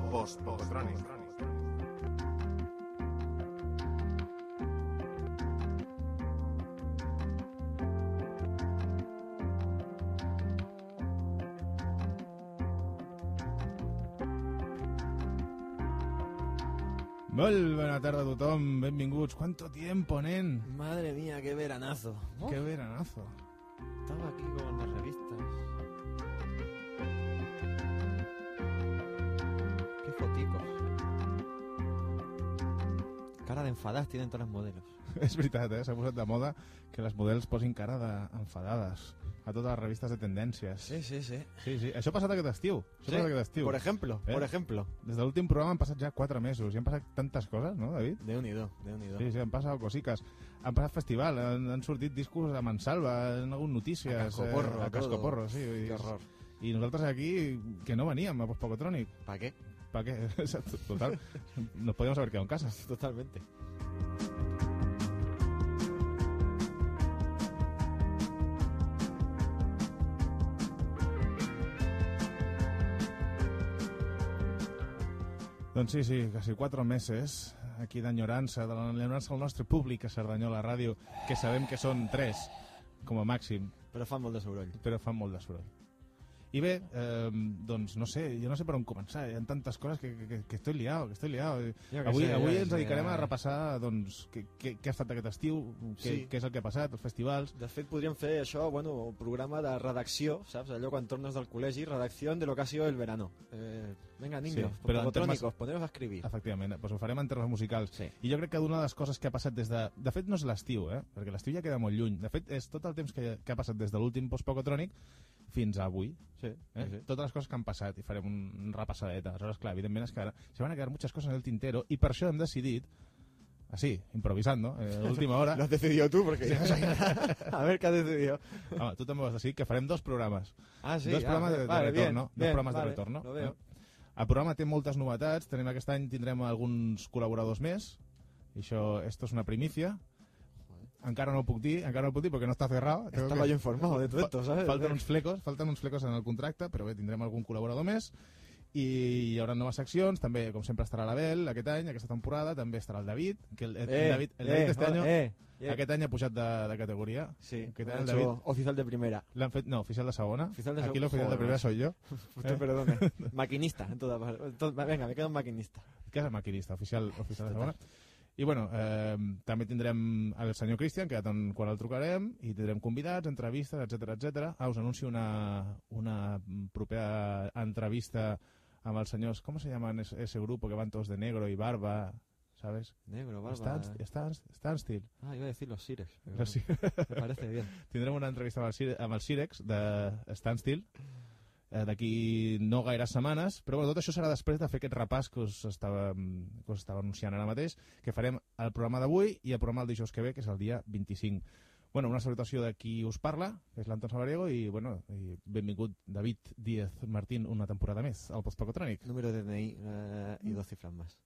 Post-Pocotrònic. Molt bona tarda a tothom, benvinguts. ¿Cuánto tiempo, nen? Madre mía, qué veranazo. Qué veranazo. Estaba aquí con las revistas. Qué foticos. Cara de enfadadas tienen todas las modelos. És veritat, s'ha posat de moda que les models posin cara d'enfadades a totes les revistes de tendències. Sí. Sí. Això ha passat aquest estiu. Por ejemplo. Des de l'últim programa han passat ja 4 mesos i han passat tantes coses, no, David? Déu-n'hi-do. Sí, han passat cosiques. Han passat festival, han sortit discos de Mansalva, han hagut notícies... A cascoporro, sí. Qué horror. I nosaltres aquí, que no veníem a Post-Pocotrònic. ¿Para qué? ¿Para qué? Total, nos podíamos haber quedado en casa. Totalmente. Doncs sí, quasi 4 mesos aquí d'enyorança, de l'enyorança al nostre públic a Cerdanyola Ràdio, que sabem que són 3, com a màxim. Però fan molt de soroll. I bé, doncs no sé, jo no sé per on començar, hi ha tantes coses que estoy liado. Avui ens dedicarem a repassar doncs, què ha estat aquest estiu, què és el que ha passat, els festivals. De fet, podríem fer això, un programa de redacció, saps? Allò quan tornes del col·legi, redacció de lo que ha sido el verano. Venga, niños, Pocotrònicos, poneros a escribir. Efectivament, doncs ho farem en termes musicals. Sí. I jo crec que una de les coses que ha passat des de... De fet, no és l'estiu, perquè l'estiu ja queda molt lluny. De fet, és tot el temps que ha passat des de l'últim Post-Pocotrònic fins a avui. Sí. Totes les coses que han passat i farem un repassadeta. Aleshores, clar, evidentment se van a quedar muchas cosas en el tintero y per això hem decidit, así, improvisando, a última hora... Lo has decidido tú, porque yo no sé nada. A ver, ¿qué has decidido? Home, tu també vas decidir que farem 2 programes. Ah, sí? 2 programes de retorno. Bien, 2 programes de retorno. Lo veo. El programa té moltes novetats. Aquest any tindrem alguns col·laboradors més. I esto es una primicia. Encara no ho puc dir perquè no està cerrado. Estaba yo informado de todo esto, ¿sabes? Falten uns flecos en el contracte, però bé, tindrem algun col·laborador més i hi haurà noves seccions, també com sempre estarà l'Abel aquest any, aquesta temporada, també estarà el David, que el David aquest any ha pujat de categoria. Sí, el David, oficial de primera. L'han fet, no, oficial de segona. Aquí l'oficial de primera soy yo. Usted perdone. Maquinista, en toda parte. Venga, me quedo un maquinista. Què és el maquinista? Oficial de segona. I bueno, també tindrem el senyor Cristian, que quan el trucarem, i tindrem convidats, entrevistes, etc. Us anuncio una propera entrevista amb els senyors, ¿cómo se llaman ese grupo que van todos de negro y barba? ¿Sabes? Negro, barba... Standstill. Ah, iba a decir los Sirex. Me parece bien. Tindrem una entrevista amb els Sirex de Standstill d'aquí no gaires setmanes, però tot això serà després de fer aquest repàs que us estava anunciant ara mateix, que farem el programa d'avui i el programa el dijous que ve, que és el dia 25. Una salutació de qui us parla, que és l'Anton Salvariego, i benvingut David Díez Martín una temporada més al Post-Pocotrònic. Número de DNI y 2 cifras más.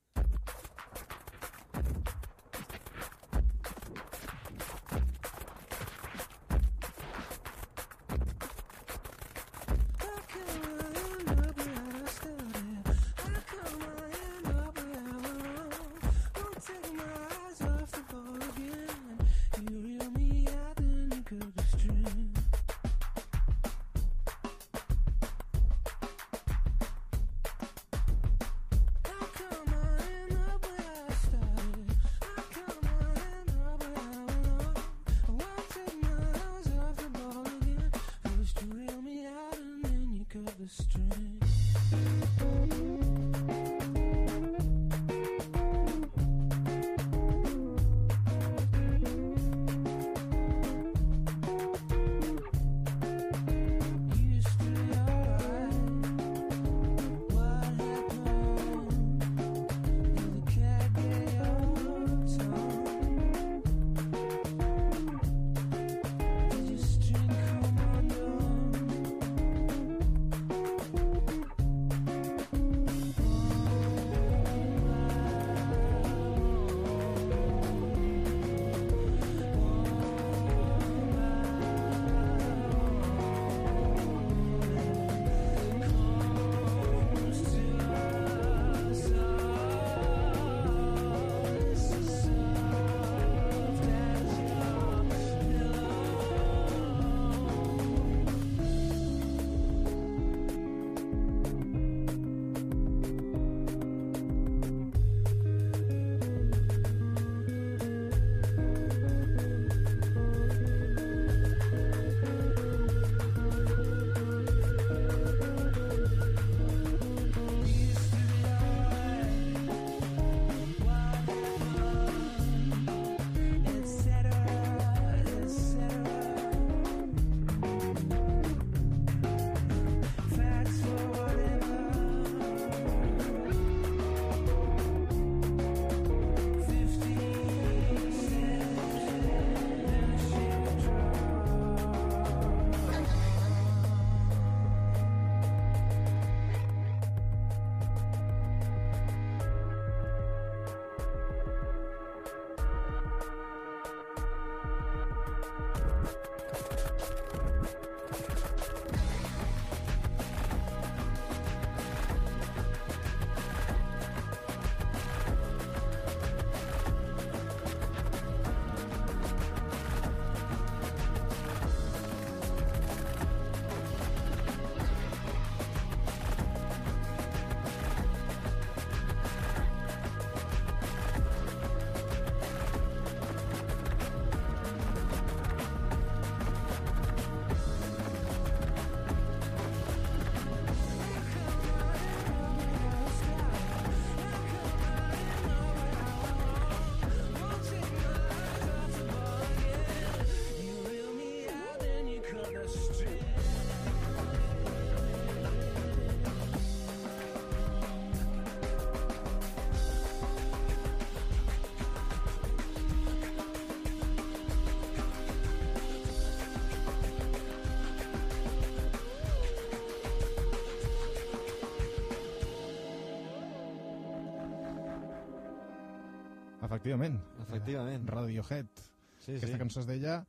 Efectivament. Radiohead. Sí, Aquesta cançó es deia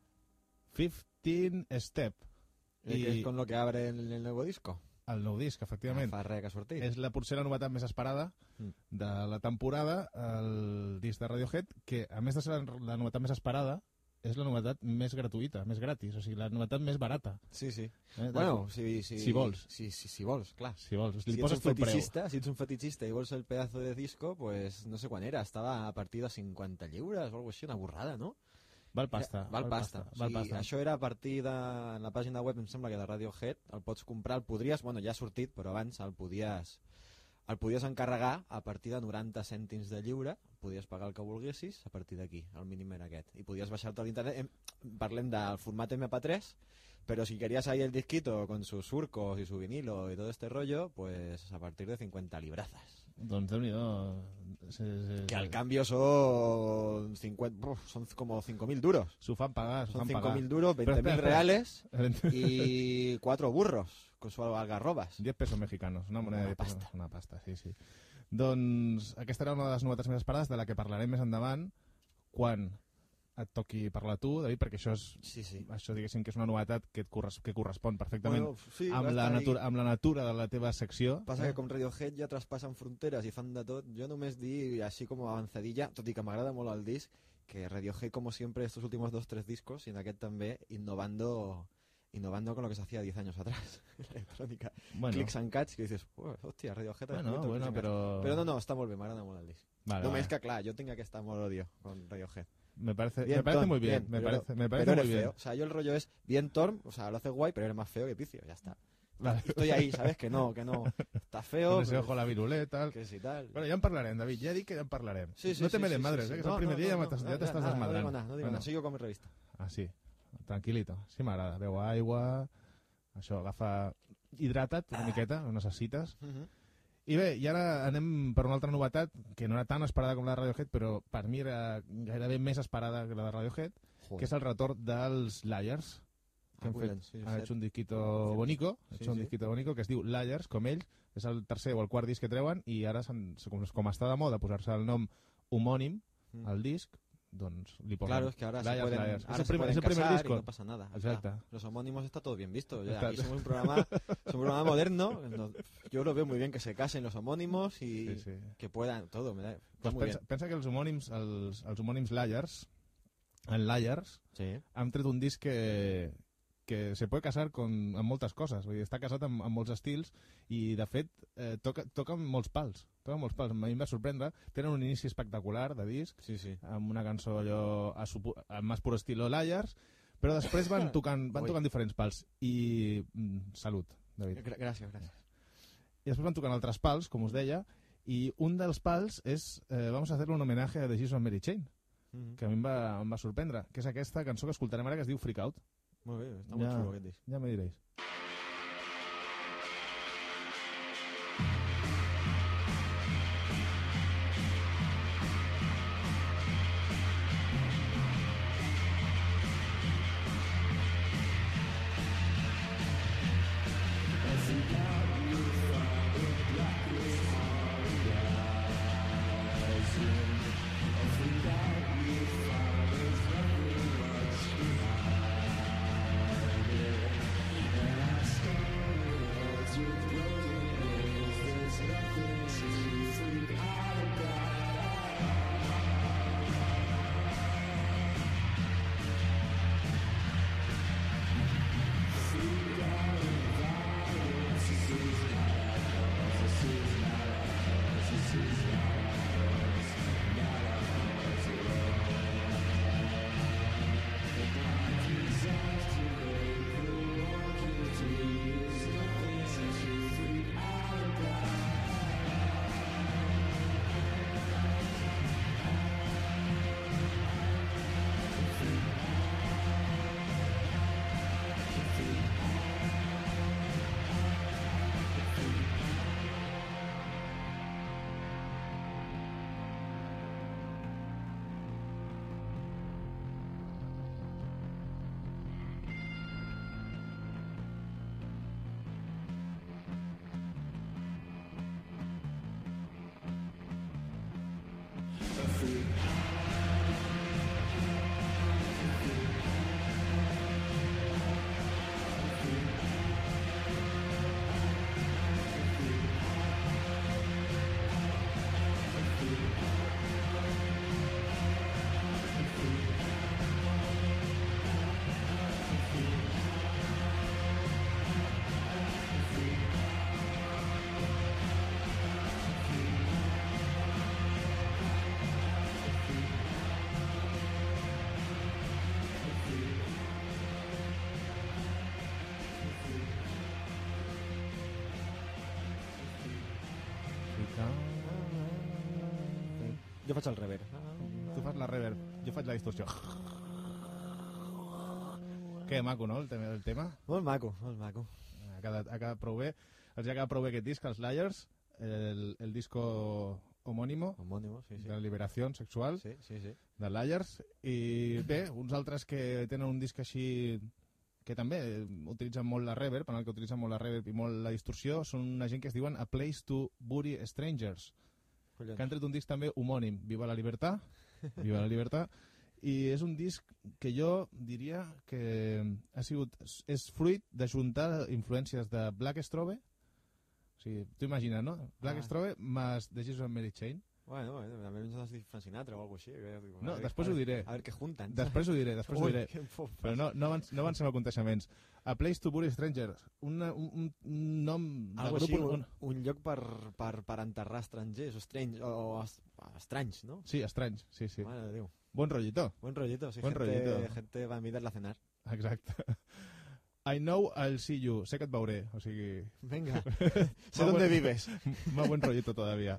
15 Step. Que és con lo que abre el nuevo disco. El nou disc, efectivament. Fa res que ha sortit. És potser la novetat més esperada de la temporada, el disc de Radiohead, que a més de ser la novetat més esperada, és la novetat més gratuïta, més gratis, o sigui, la novetat més barata. Sí. Bueno, si vols. Si vols, clar. Si vols, li poses tu el preu. Si ets un fetichista i vols el pedazo de disco, pues no sé quan era, estava a partir de 50 lliures o alguna cosa així, una borrada, no? Val pasta. Això era a partir de la pàgina web, em sembla que de Radiohead, el pots comprar, el podries, bueno, ja ha sortit, però abans el podies encarregar a partir de 90 cèntims de lliure, podies pagar el que volguessis a partir d'aquí, el mínim era aquest, i podies baixar-te a l'internet. Parlem del format MP3, pero si querías ahí el disquito con sus surcos y su vinilo y todo este rollo, pues a partir de 50 librazas. Doncs Déu-n'hi-do. Que al cambio son como 5.000 duros. S'ho fan pagar. Son 5.000 duros, 20.000 reales y 4 burros con su algarrobas. 10 pesos mexicanos, una moneda de pasta. Una pasta, sí. Doncs aquesta era una de les novetats més esperades, de la que parlarem més endavant, quan et toqui parlar tu, David, perquè això això diguéssim que és una novetat que correspon perfectament amb la natura de la teva secció. Passa que com Radiohead ja traspassen fronteres i fan de tot, jo només dir, així com avançadilla, tot i que m'agrada molt el disc, que Radiohead, como siempre, estos últimos 2-3 discos, y en aquest també, innovando con lo que se hacía 10 años atrás, la electrónica. Clicks and Cats, que dices, hostia, Radiohead... Pero no, està molt bé, m'agrada molt el disc. Només que, clar, jo tinc aquest amor-odio con Radiohead. Me parece muy bien. Me parece muy bien. Feo. O sea, yo el rollo es bien Torm, o sea, lo hace guay, pero eres más feo que Picio, ya está. Vale. Estoy ahí, ¿sabes? Que no. Está feo. Con ese ojo la viruleta. Que sí, tal. Bueno, ya en parlarem, David. Ya dic que ya en parlarem. Sí, no te me des madres, que és el primer dia ja t'estàs desmadrant. No digo nada, sigo con mi revista. Ah, sí. Tranquil·lito. Sí m'agrada. Beu aigua, això, agafa... Hidrata't una miqueta, ho necessites. I bé, i ara anem per una altra novetat, que no era tan esperada com la de Radiohead, però per mi era gairebé més esperada que la de Radiohead, que és el retorn dels Liars, que han hecho un disquito bonico, que es diu Liars, com ells, és el tercer o el quart disc que treuen, i ara, com està de moda posar-se el nom homònim al disc, doncs li posen. Claro, es que ahora se pueden casar y no pasa nada. Exacto. Los homónimos está todo bien visto. Aquí somos un programa moderno. Yo lo veo muy bien que se casen los homónimos y que puedan todo. Pensa que els homònims Liars, en Liars, han tret un disc que se puede casar amb moltes coses. Vull dir, està casat amb molts estils i, de fet, toca molts pals. A mi em va sorprendre. Tenen un inici espectacular de disc, amb una cançó allò amb més pur estilo Liars, però després van tocant diferents pals. I salut, David. Gràcies. I després van tocant altres pals, com us deia, i un dels pals és vamos a hacerle un homenaje a The Jesus and Mary Chain, que a mi em va sorprendre, que és aquesta cançó que escoltarem ara, que es diu Freak Out. Molt bé, està molt xulo aquest disc. Ja me diréis. Jo faig el reverb. Tu fas la reverb, jo faig la distorsió. Que maco, no, el tema? Molt maco, molt maco. Ha quedat prou bé. Els ha quedat prou bé aquest disc, els Liars, el disco homònimo, sí. de liberació sexual, sí. de Liars, i bé, uns altres que tenen un disc així que també utilitzen molt la reverb, en el que utilitzen molt la reverb i molt la distorsió, són una gent que es diuen A Place to Bury Strangers, que han tret un disc també homònim, Viva la Libertad, Viva la Libertad, i és un disc que jo diria que és fruit d'ajuntar influències de Black Strobe. O sigui, tu imagines, no? Black Strobe més The Jesus and Mary Chain. Bueno, també ens has dit Frank Sinatra o alguna cosa així. No, després ho diré. A veure què junten. Després ho diré. Però no avancem a conteixements. A Place to Bury Strangers, un nom de grup... Així, un lloc per enterrar estrangers, o estranys, no? Sí, estranys, sí. Mare de Déu. Buen rollito. Sí, Buen rollito. Gente va a invitar-la a cenar. Exacte. I know I'll see you. Sé que et veuré, o sigui... Venga, sé dónde vives. Más buen rollito todavía.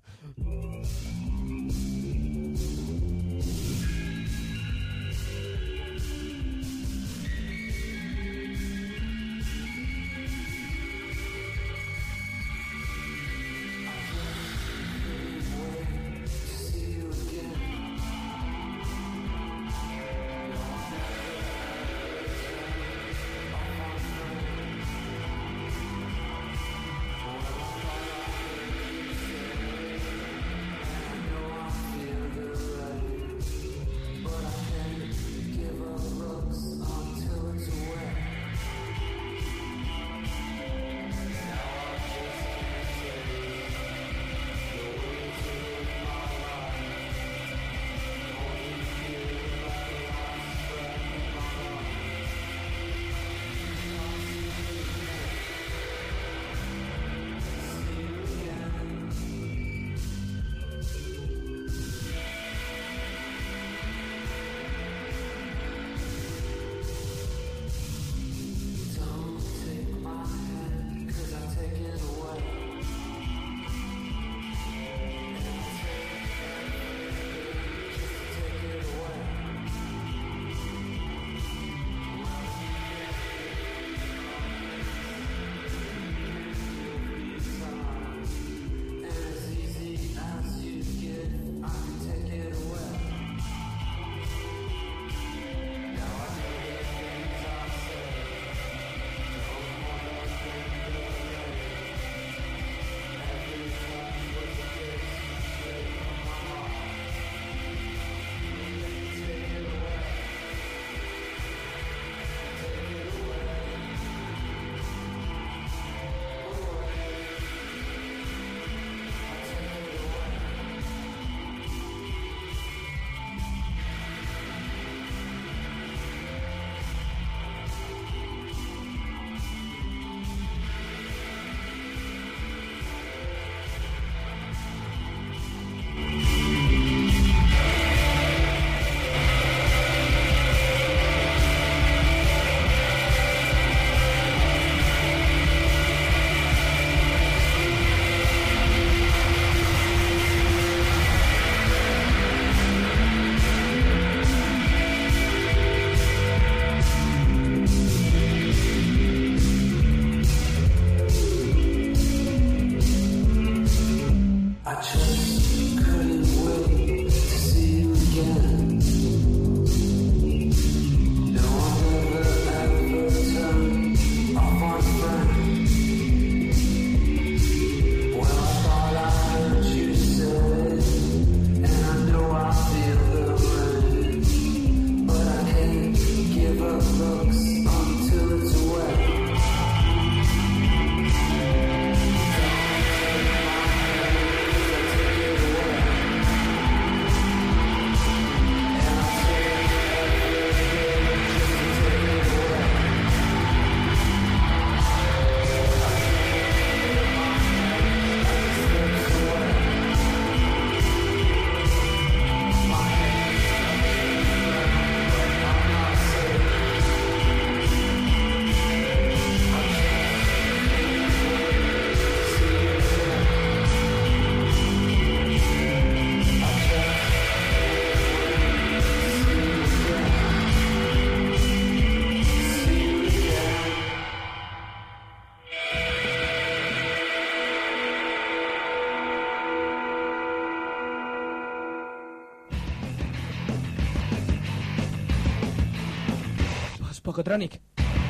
Pocotronic.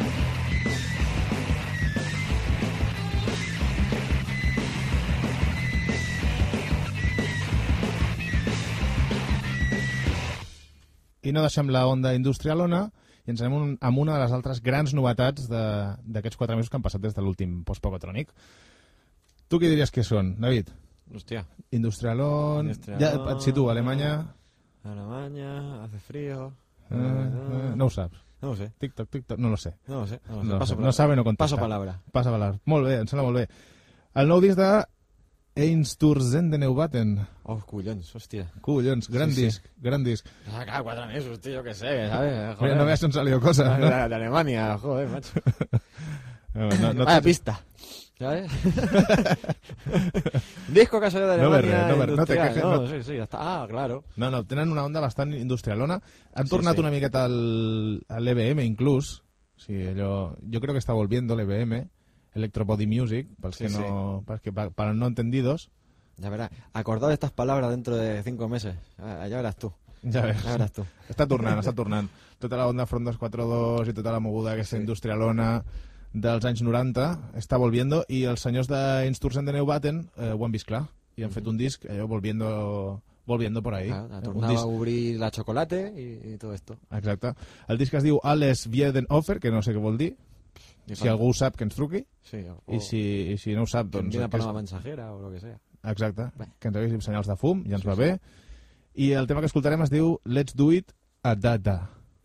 I no deixem la onda industrialona i ens anem amb una de les altres grans novetats d'aquests 4 mesos que han passat des de l'últim post-Pocotronic. Tu què diries que són, David? Hòstia. Industrialon... Ja et situo, Alemanya... Alemanya, hace frío... no ho saps. No ho sé. TikTok, no lo sé. No lo sé. No sabe, no contesta. Paso palabra. Passa palabra. Molt bé, em sembla molt bé. El nou disc de Einstürzende Neubauten. Oh, collons, hòstia. Collons, gran disc. Ah, cada 4 mesos, tío, yo qué sé, ¿sabes? Joder. No veas si han salido cosas, ¿no? De Alemania, joder, macho. No Vaya pista. ¿Sabes? Disco que ha salido de Alemania. No te quejes. No, sí, ya está. Ah, claro. No, tenen una onda bastant industrialona. Han tornat una miqueta a l'EBM, inclús. Sí, yo creo que está volviendo l'EBM, Electro Body Music, para no entendidos. Ya verás. Acordad estas palabras dentro de 5 meses. Ya verás tú. Ja veràs tu. Està tornant. Tota la onda Front 242 i tota la moguda aquesta industrialona dels anys 90 està volviendo i els senyors d'Einstürzende Neubauten ho han vist clar i han fet un disc volviendo por ahí. Ha tornat a obrir la chocolate i tot esto. Exacte. El disc es diu Alles werden Offer, que no sé què vol dir. Si algú ho sap, que ens truqui. Sí, I si no ho sap, doncs... Que envia per la mensajera o lo que sea. Exacte. Que ens haguéssim senyals de fum, ja ens va bé. I el tema que escoltarem es diu Let's Do It a Dada.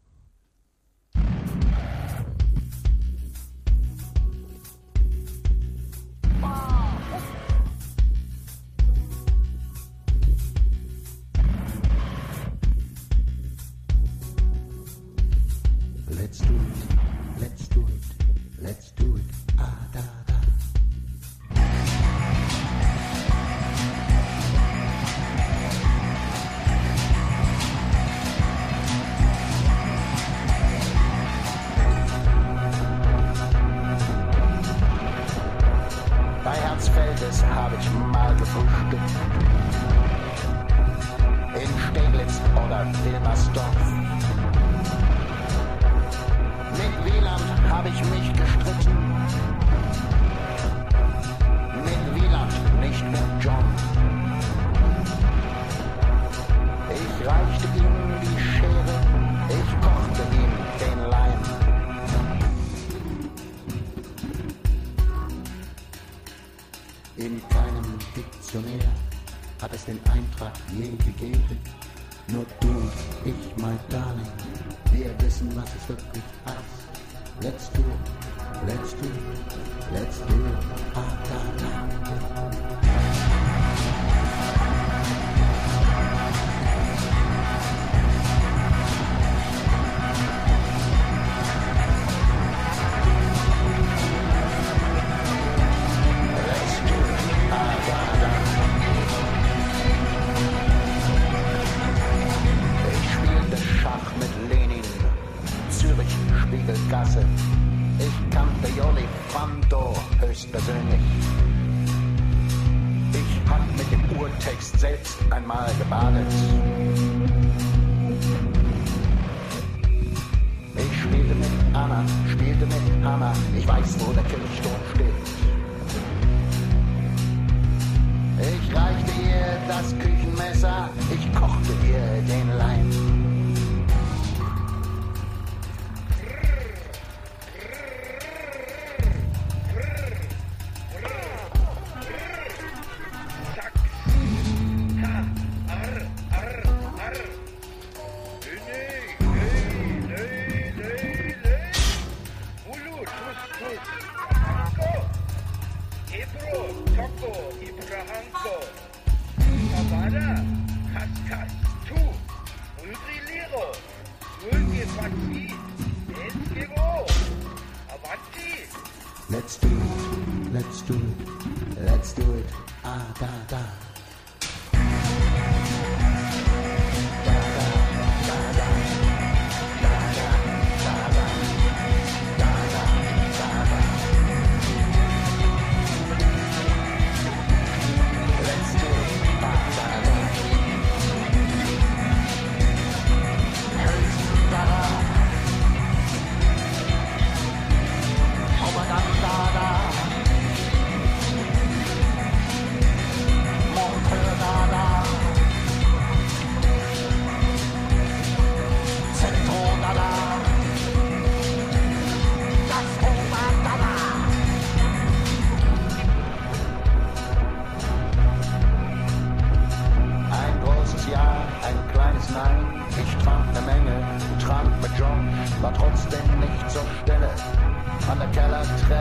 Let's do it, let's do it, let's do it, ah da da. Bei Herzfeldes habe ich mal gefrühstückt. In Steglitz oder Wilmersdorf. Mit Wieland habe ich mich gestritten. Mit Wieland, nicht mit John. Ich reichte ihm die Schere, ich kochte ihm den Leim. In keinem Diktionär hat es den Eintrag je gegeben. Nur du und ich, my darling, wir wissen, was es wirklich heißt. Let's do it, let's do it, let's do it, ah da da. Gasse. Ich kannte Jolly Fando höchstpersönlich. Ich hab mit dem Urtext selbst einmal gebadet. Ich spielte mit Anna, spielte mit Hanna. Ich weiß, wo der Kirchturm steht. Ich reichte ihr das Küchenmesser, ich kochte ihr den Leim. Let's do it, let's do it, let's do it, ah da da.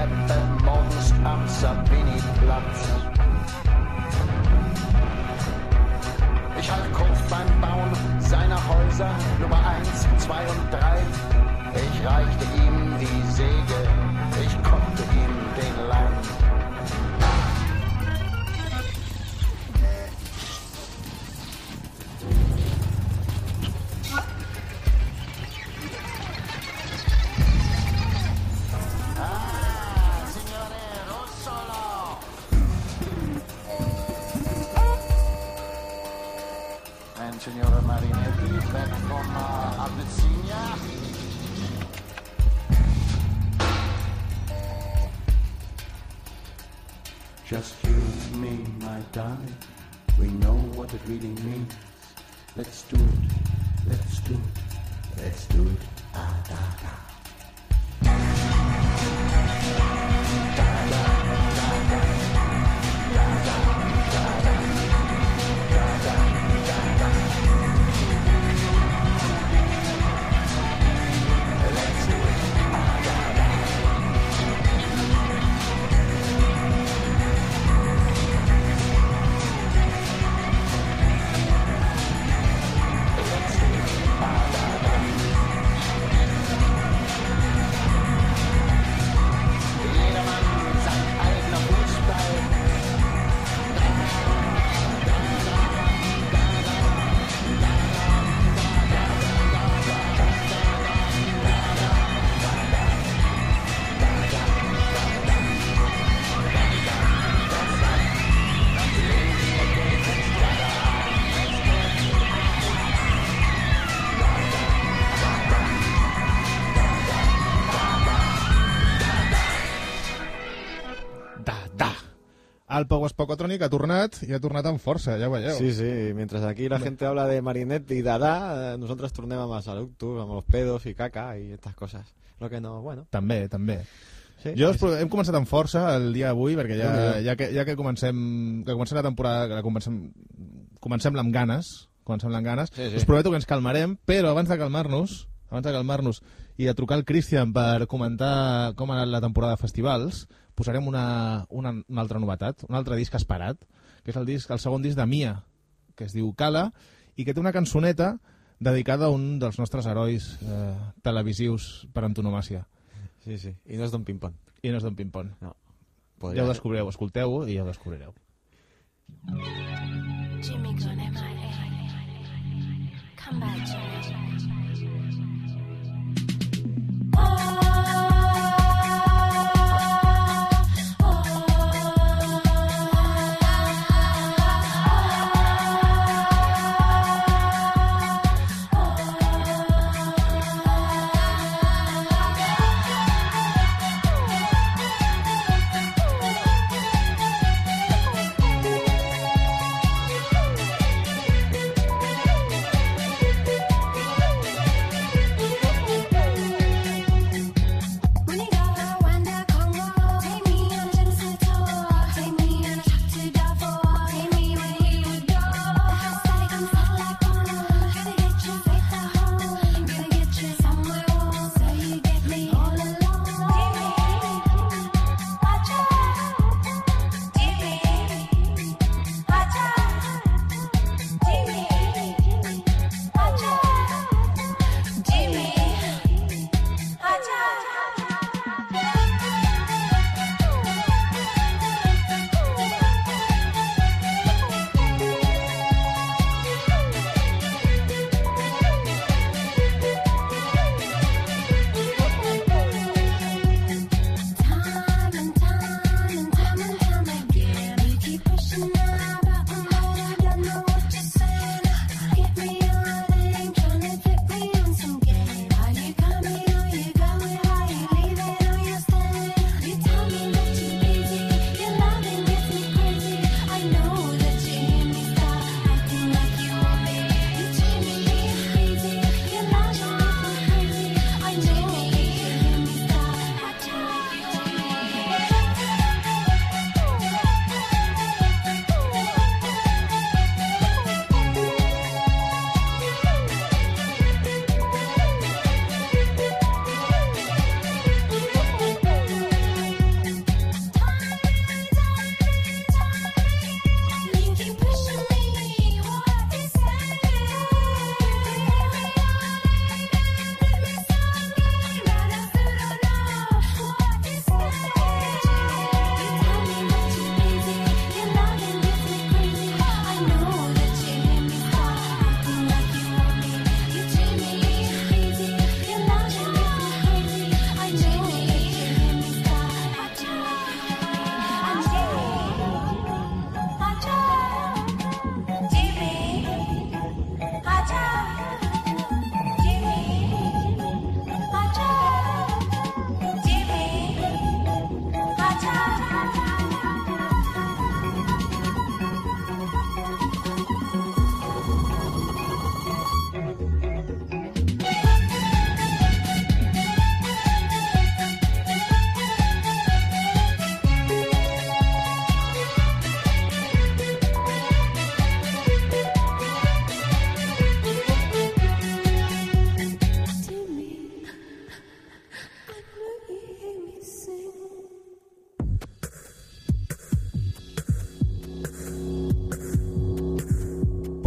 Treppe morgens am Savini-Platz. Ich halt Kurve beim Bauen seiner Häuser Nummer 1, 2 und 3. Ich reichte ihm die Säge, ich konnte ihm den Leim. Signora Marinetti, back from Abyssinia. Just you and me, my darling. We know what it really means. Let's do it, let's do it, let's do it. Ah, da, da. El Pau Espocotrònic ha tornat i ha tornat amb força, ja ho veieu. Sí, sí, mientras aquí la gente habla de Marinetti y Dada, nosotros tornem amb els eructos, amb els pedos i caca i estas coses. Lo que no, bueno. També, també. Sí, Hem començat amb força el dia d'avui, perquè ja que comencem la temporada, comencem-la amb ganes, Sí. us prometo que ens calmarem, però abans de calmar-nos i de trucar al Christian per comentar com ha anat la temporada de festivals, posarem una altra novetat, un altre disc esperat, que és el segon disc de Mia, que es diu Cala, i que té una cançoneta dedicada a un dels nostres herois televisius per antonomàsia. Sí, sí, i no és Don Pimpon. I no és Don Pimpon. No. Ja ho descobrireu, escolteu-ho i ja ho descobrireu. Jimmy gonna MIA. Come back, Jimmy.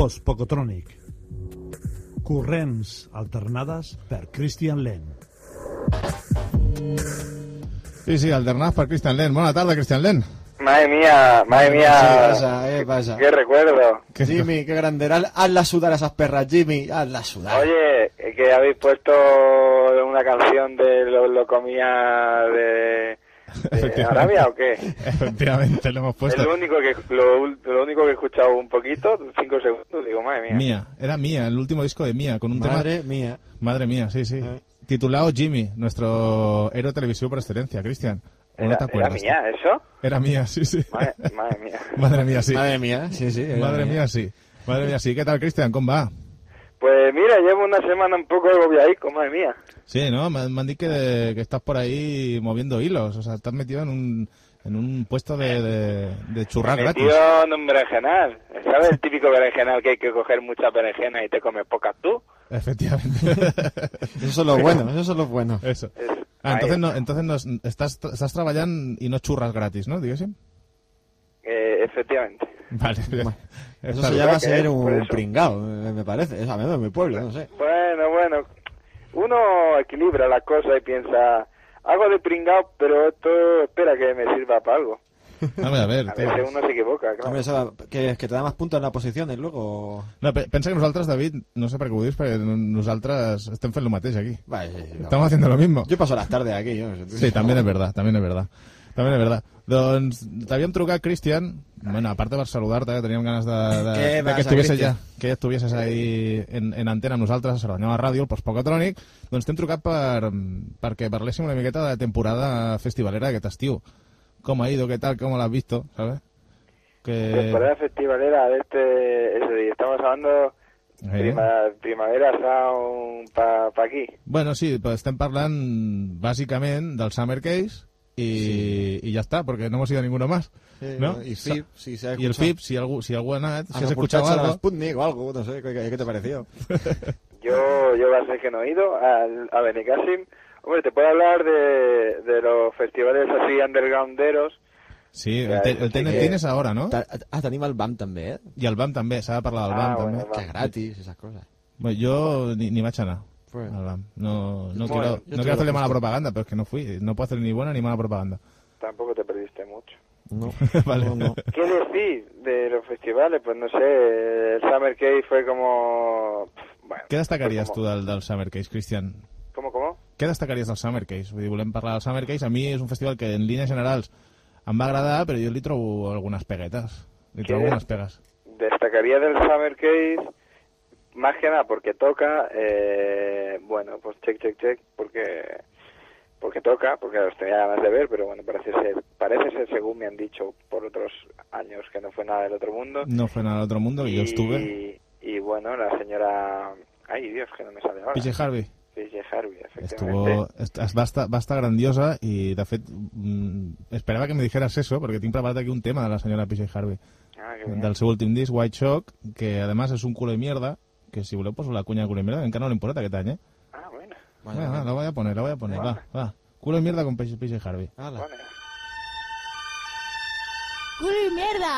Post-Pocotronic. Corrents alternades per Christian Len. Sí, alternades per Christian Len. Bona tarda, Christian Len. Madre mía. ¿Qué pasa? Qué recuerdo. Jimmy, qué grande. Hazla sudar a esas perras, Jimmy. Hazla sudar. Oye, que habéis puesto una canción de lo comía de Arabia o qué? Efectivamente, lo hemos puesto. Es lo único que he escuchado un poquito, 5 segundos, digo, madre mía. Mía, era Mía, el último disco de Mía, con un tema... Madre mía, sí. Titulado Jimmy, nuestro héroe televisivo por excelencia, Cristian. ¿No te acuerdas? ¿Era mía eso? Era mía, sí. Madre mía. Madre mía, sí. Madre mía, sí. Madre mía, sí. ¿Qué tal, Cristian? ¿Cómo va? Pues mira, llevo una semana un poco agobiadico, madre mía. Sí, ¿no? Me han dicho que estás por ahí moviendo hilos. O sea, estás metido en un puesto de churrar gratis. Metido en un berenjenal. ¿Sabes el típico berenjenal que hay que coger muchas berenjenas y te comes pocas tú? Efectivamente. Eso es lo bueno. Eso. Entonces estás trabajando y no churras gratis, ¿no? ¿Digo sí? Efectivamente. Vale. Eso se llama ser un pringao, me parece. Es a menos en mi pueblo, no sé. Bueno. Uno equilibra las cosas y piensa, hago de pringao, pero esto espera que me sirva para algo. A ver. A veces uno se equivoca, claro. Hombre, eso, que te da más puntos en las posiciones luego... No, pensa que nosaltres, David, no sé per què ho dius, perquè nosaltres estem fent el mateix aquí. Estamos haciendo lo mismo. Yo paso las tardes aquí. Sí, también es verdad. Doncs t'havíem trucat, Cristian, bueno, aparte per saludar-te, que teníem ganes de que estuvieses ja, que ja estuvieses ahí en antena amb nosaltres, a Cerdanyola Ràdio, el Post-Pocotronic. Doncs t'hem trucat perquè parléssim una miqueta de temporada festivalera d'aquest estiu. ¿Cómo ha ido? ¿Qué tal? ¿Cómo lo has visto? ¿Sabes? Temporada festivalera de estamos hablando primavera sound pa aquí. Bueno, sí, pues estem parlant bàsicament del Summer Case y ya está, porque no hemos ido a ninguno más, ¿no? Y FIP, si se ha escuchado. Y el FIP, si algo ha anat, si has escuchado algo. algo. Sputnik o algo, no sé, ¿qué te pareció? Yo va a ser que no he ido a Benicàssim. Hombre, te puedo hablar de los festivales así undergrounderos. Sí, el tienes ahora, ¿no? Tenim el BAM també, eh? I el BAM també, s'ha de parlar del BAM també. Que gratis, esas cosas. Bueno, yo ni vaig anar al BAM. No quiero hacerle mala propaganda, pero es que no fui. No puedo hacer ni buena ni mala propaganda. Tampoco te perdiste mucho. No. Vale. No. ¿Qué decir de los festivales? Pues no sé, el Summer Case fue como... Bueno, què destacaries tu del Summer Case, Cristian? ¿Cómo? Què destacaries del Summer Case? Vull dir, volem parlar del Summer Case. A mi és un festival que en línies generals em va agradar, però jo li trobo algunes peguetes. Li trobo algunes pegues. Destacaría del Summer Case más que nada porque toca, bueno, pues check, porque toca, porque los tenía ganas de ver, pero bueno, parece ser según me han dicho por otros años que no fue nada del otro mundo. No fue nada del otro mundo, que yo estuve. Y bueno, la señora... Ay, Dios, que no me sale ahora. PJ Harvey. PJ Harvey, efectivamente. Va estar grandiosa y, de fet, esperava que me dijeras eso, porque tinc preparat aquí un tema de la senyora PJ Harvey. Del seu últim disc, White Shock, que además es un culo de mierda, que si voleu poso la cuña de culo de mierda, encara no le importa aquest any, eh? Ah, bueno. La voy a poner, va. Culo de mierda con PJ Harvey. ¡Culo y mierda!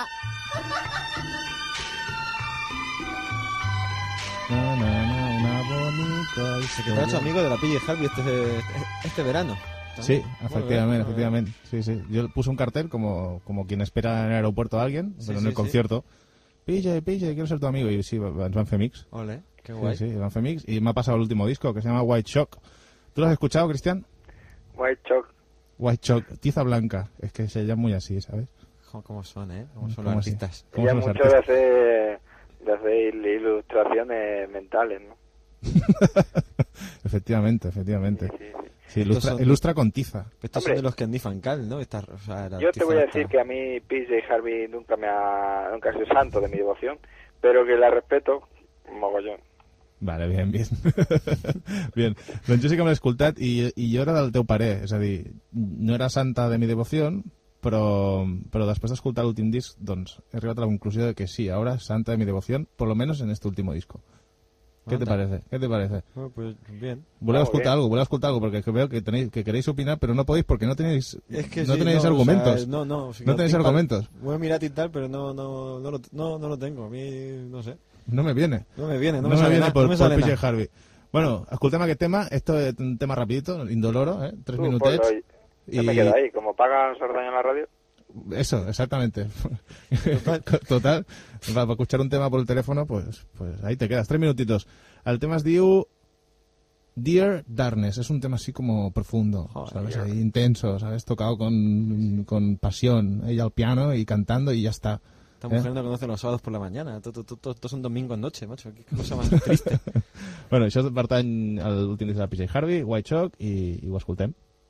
Una bonita... Que te has hecho amigo de la PJ Harvey este verano. Sí, efectivamente. Sí. Yo puse un cartel como quien espera en el aeropuerto a alguien, pero en el concierto. PJ, quiero ser tu amigo. Y sí, van Femix. Ole, qué guay. Sí, van Femix. Y me ha pasado el último disco, que se llama White Shock. ¿Tú lo has escuchado, Cristian? White Shock, tiza blanca. Es que se llama muy así, ¿sabes? ¿Cómo son, eh? ¿Cómo son los artistas? Ya mucho de hacer ilustraciones mentales, ¿no? Efectivamente. Sí, ilustra con tiza. Estos son de los que nifan cal, ¿no? Yo te voy a decir que a mí PJ Harvey nunca ha sido santo de mi devoción, pero que la respeto mogollón. Vale, bien. Bien. Doncs jo sí que m'he escoltat i jo era del teu parer, és a dir, no era santa de mi devoción, però després d'escoltar l'últim disc, doncs he arribat a la conclusió de que sí, ahora es santa de mi devoción, por lo menos en este último disco. ¿Qué te parece? Bueno, pues bien. Voleu escoltar algo, porque veo que queréis opinar, pero no podéis porque no tenéis argumentos. O sea, no tenéis argumentos. Voy a mirar y tal, pero no lo tengo. A mí, no sé. No me viene. No me viene por PJ Harvey. Bueno, escoltem aquest tema. Esto es un tema rapidito, indoloro, 3 minutets. Yo me quedo ahí. Como pagan Sordaña en la radio. Eso, exactamente. Total. Para escuchar un tema por el teléfono, pues ahí te quedas. 3 minutitos. El tema es diu Dear Darkness. Es un tema así como profundo, ¿sabes? Ahí intenso, ¿sabes? Tocado con pasión. Ella al piano y cantando y ya está. Esta mujer no conoce los sábados por la mañana. Todo son domingos noche, macho. Qué cosa más triste. Bueno, això pertany a l'últim disc de PJ Harvey, White Chalk, i ho escoltem.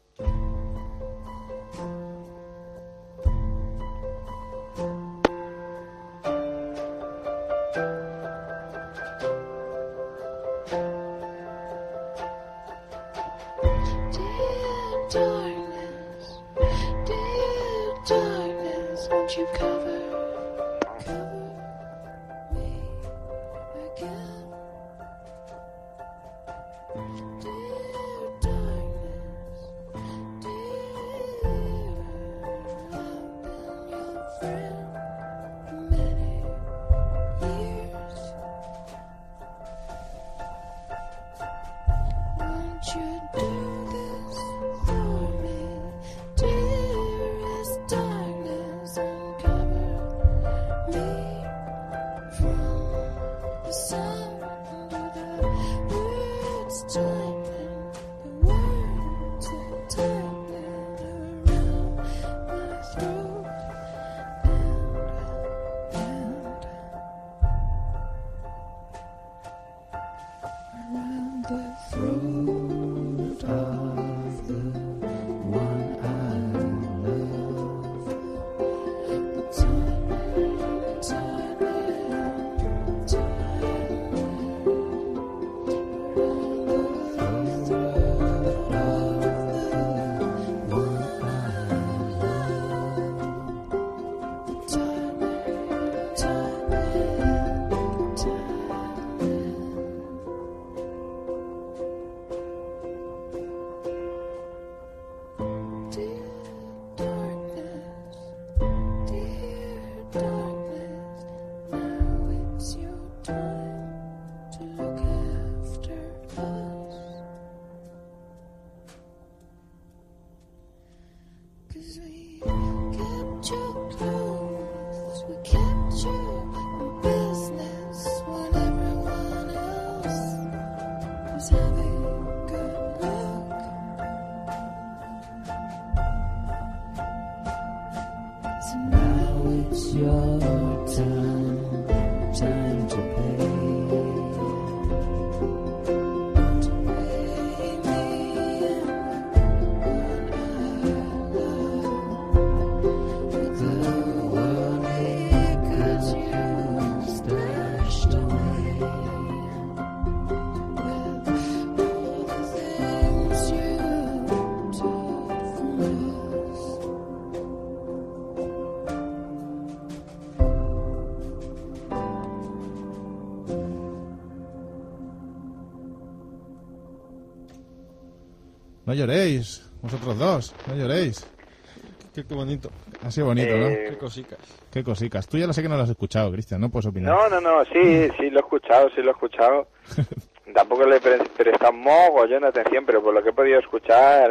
No lloréis, vosotros dos, no lloréis. Qué bonito. Ha sido bonito, ¿no? Qué cosicas. Qué cosicas. Tú ya lo sé que no lo has escuchado, Cristian, no puedes opinar. No, sí lo he escuchado. Tampoco le he prestado mogollón de atención, pero por lo que he podido escuchar,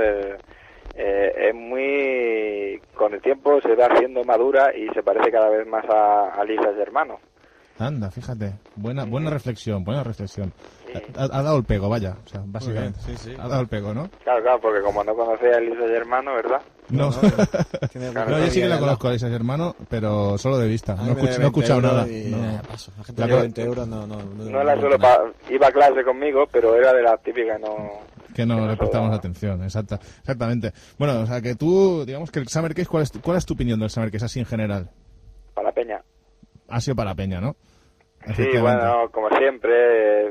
es muy... Con el tiempo se va haciendo madura y se parece cada vez más a Lisa Germano. Anda, fíjate. Buena reflexión, Sí. Ha dado el pego, vaya. O sea, básicamente. Sí. Ha dado el pego, ¿no? Claro, porque como no conocía a Lisa Germano, ¿verdad? No, yo sí que la conozco a Lisa Germano, pero solo de vista. No he escuchado nada. Paso. La gente de 20 euros no la suelo iba a clase conmigo, pero era de la típica, que no le prestamos atención, exactamente. Bueno, o sea, que tú, digamos que el Summer Case, ¿cuál es tu opinión del Summer Case así en general? Para la peña. Ha sido para la peña, ¿no? Sí, bueno, como siempre,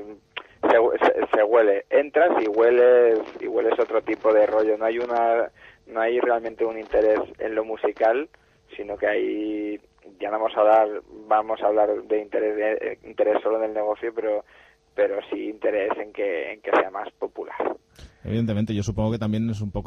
se huele. Entras y hueles otro tipo de rollo. No hay realmente un interés en lo musical, sino que hay, ya no vamos a hablar de interés solo en el negocio, pero sí interés en que sea más popular. Evidentemente, yo supongo que también es un poco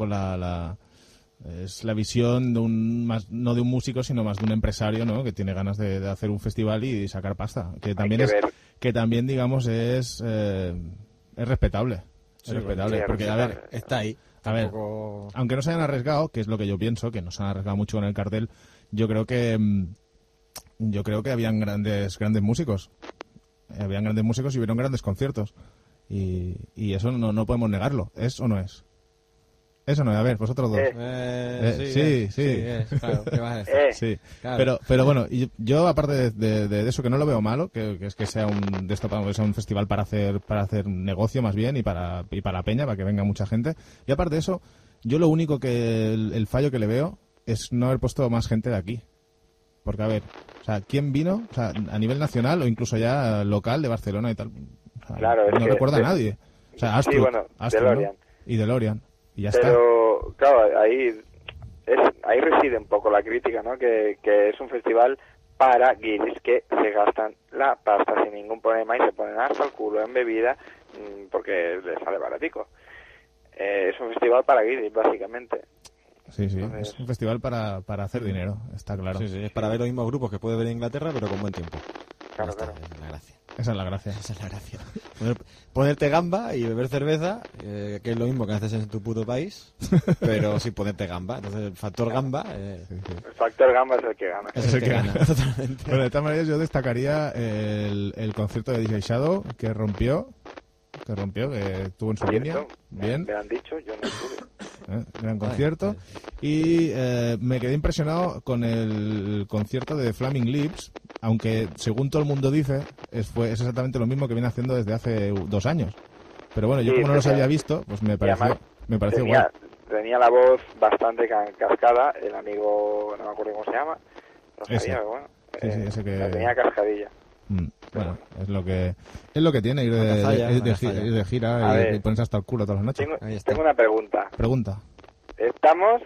es la visión de no de un músico, sino más de un empresario, ¿no? Que tiene ganas de hacer un festival y sacar pasta. Que también que también, digamos, es respetable. Sí, Es respetable, sí, porque, a ver, Está ahí. a ver, Tampoco... aunque no se hayan arriesgado, que es lo que yo pienso, que no se han arriesgado mucho con el cartel, yo creo que habían grandes músicos. Habían grandes músicos y hubieron grandes conciertos. Y eso no podemos negarlo. ¿Es o no es? Eso no es. A ver, vosotros dos. Sí. Claro, ¿qué vas a decir? Sí, Claro. pero bueno, yo aparte de eso, que no lo veo malo, que es que sea un festival para hacer negocio más bien y para la peña, para que venga mucha gente. Y aparte de eso, yo lo único que el fallo que le veo es no haber puesto más gente de aquí. Porque, a ver, o sea, ¿quién vino? O sea, a nivel nacional o incluso ya local de Barcelona y tal. O sea, Claro, es no que recuerda a nadie. O sea, Astrup, sí, bueno, DeLorean. ¿no? Y DeLorean. Y ya está. Pero, claro, ahí reside un poco la crítica, ¿no? Que es un festival para guiris que se gastan la pasta sin ningún problema y se ponen hasta el culo en bebida porque les sale baratico. Es un festival para guiris, básicamente. Sí, Entonces... es un festival para hacer dinero, está claro. Sí, es para ver los mismos grupos que puede ver en Inglaterra, pero con buen tiempo. Claro, Ya está, claro. es la gracia. Esa es la gracia. Esa es la gracia. Ponerte gamba y beber cerveza, que es lo mismo que haces en tu puto país, pero sin ponerte gamba. Entonces, el factor gamba El factor gamba es el que gana. es el que gana. Totalmente. Bueno, de todas maneras yo destacaría el concierto de DJ Shadow que rompió, que estuvo en su línea. ¿Cierto? Bien, Me han dicho, yo no estuve. gran concierto. Y me quedé impresionado con el concierto de Flaming Lips, aunque según todo el mundo dice, es exactamente lo mismo que viene haciendo desde hace 2 años. Pero bueno, yo Sí, como no los tenía- había visto, pues me y además pareció guay. tenía la voz bastante cascada, el amigo, no me acuerdo cómo se llama, no Ese. sabía, pero bueno, Sí, ese que- la tenía cascadilla. Bueno, es lo que tiene ir Una cazalla. ir de gira A y ver. ponerse hasta el culo todas las noches. Tengo, Ahí está. tengo una pregunta. Pregunta. Estamos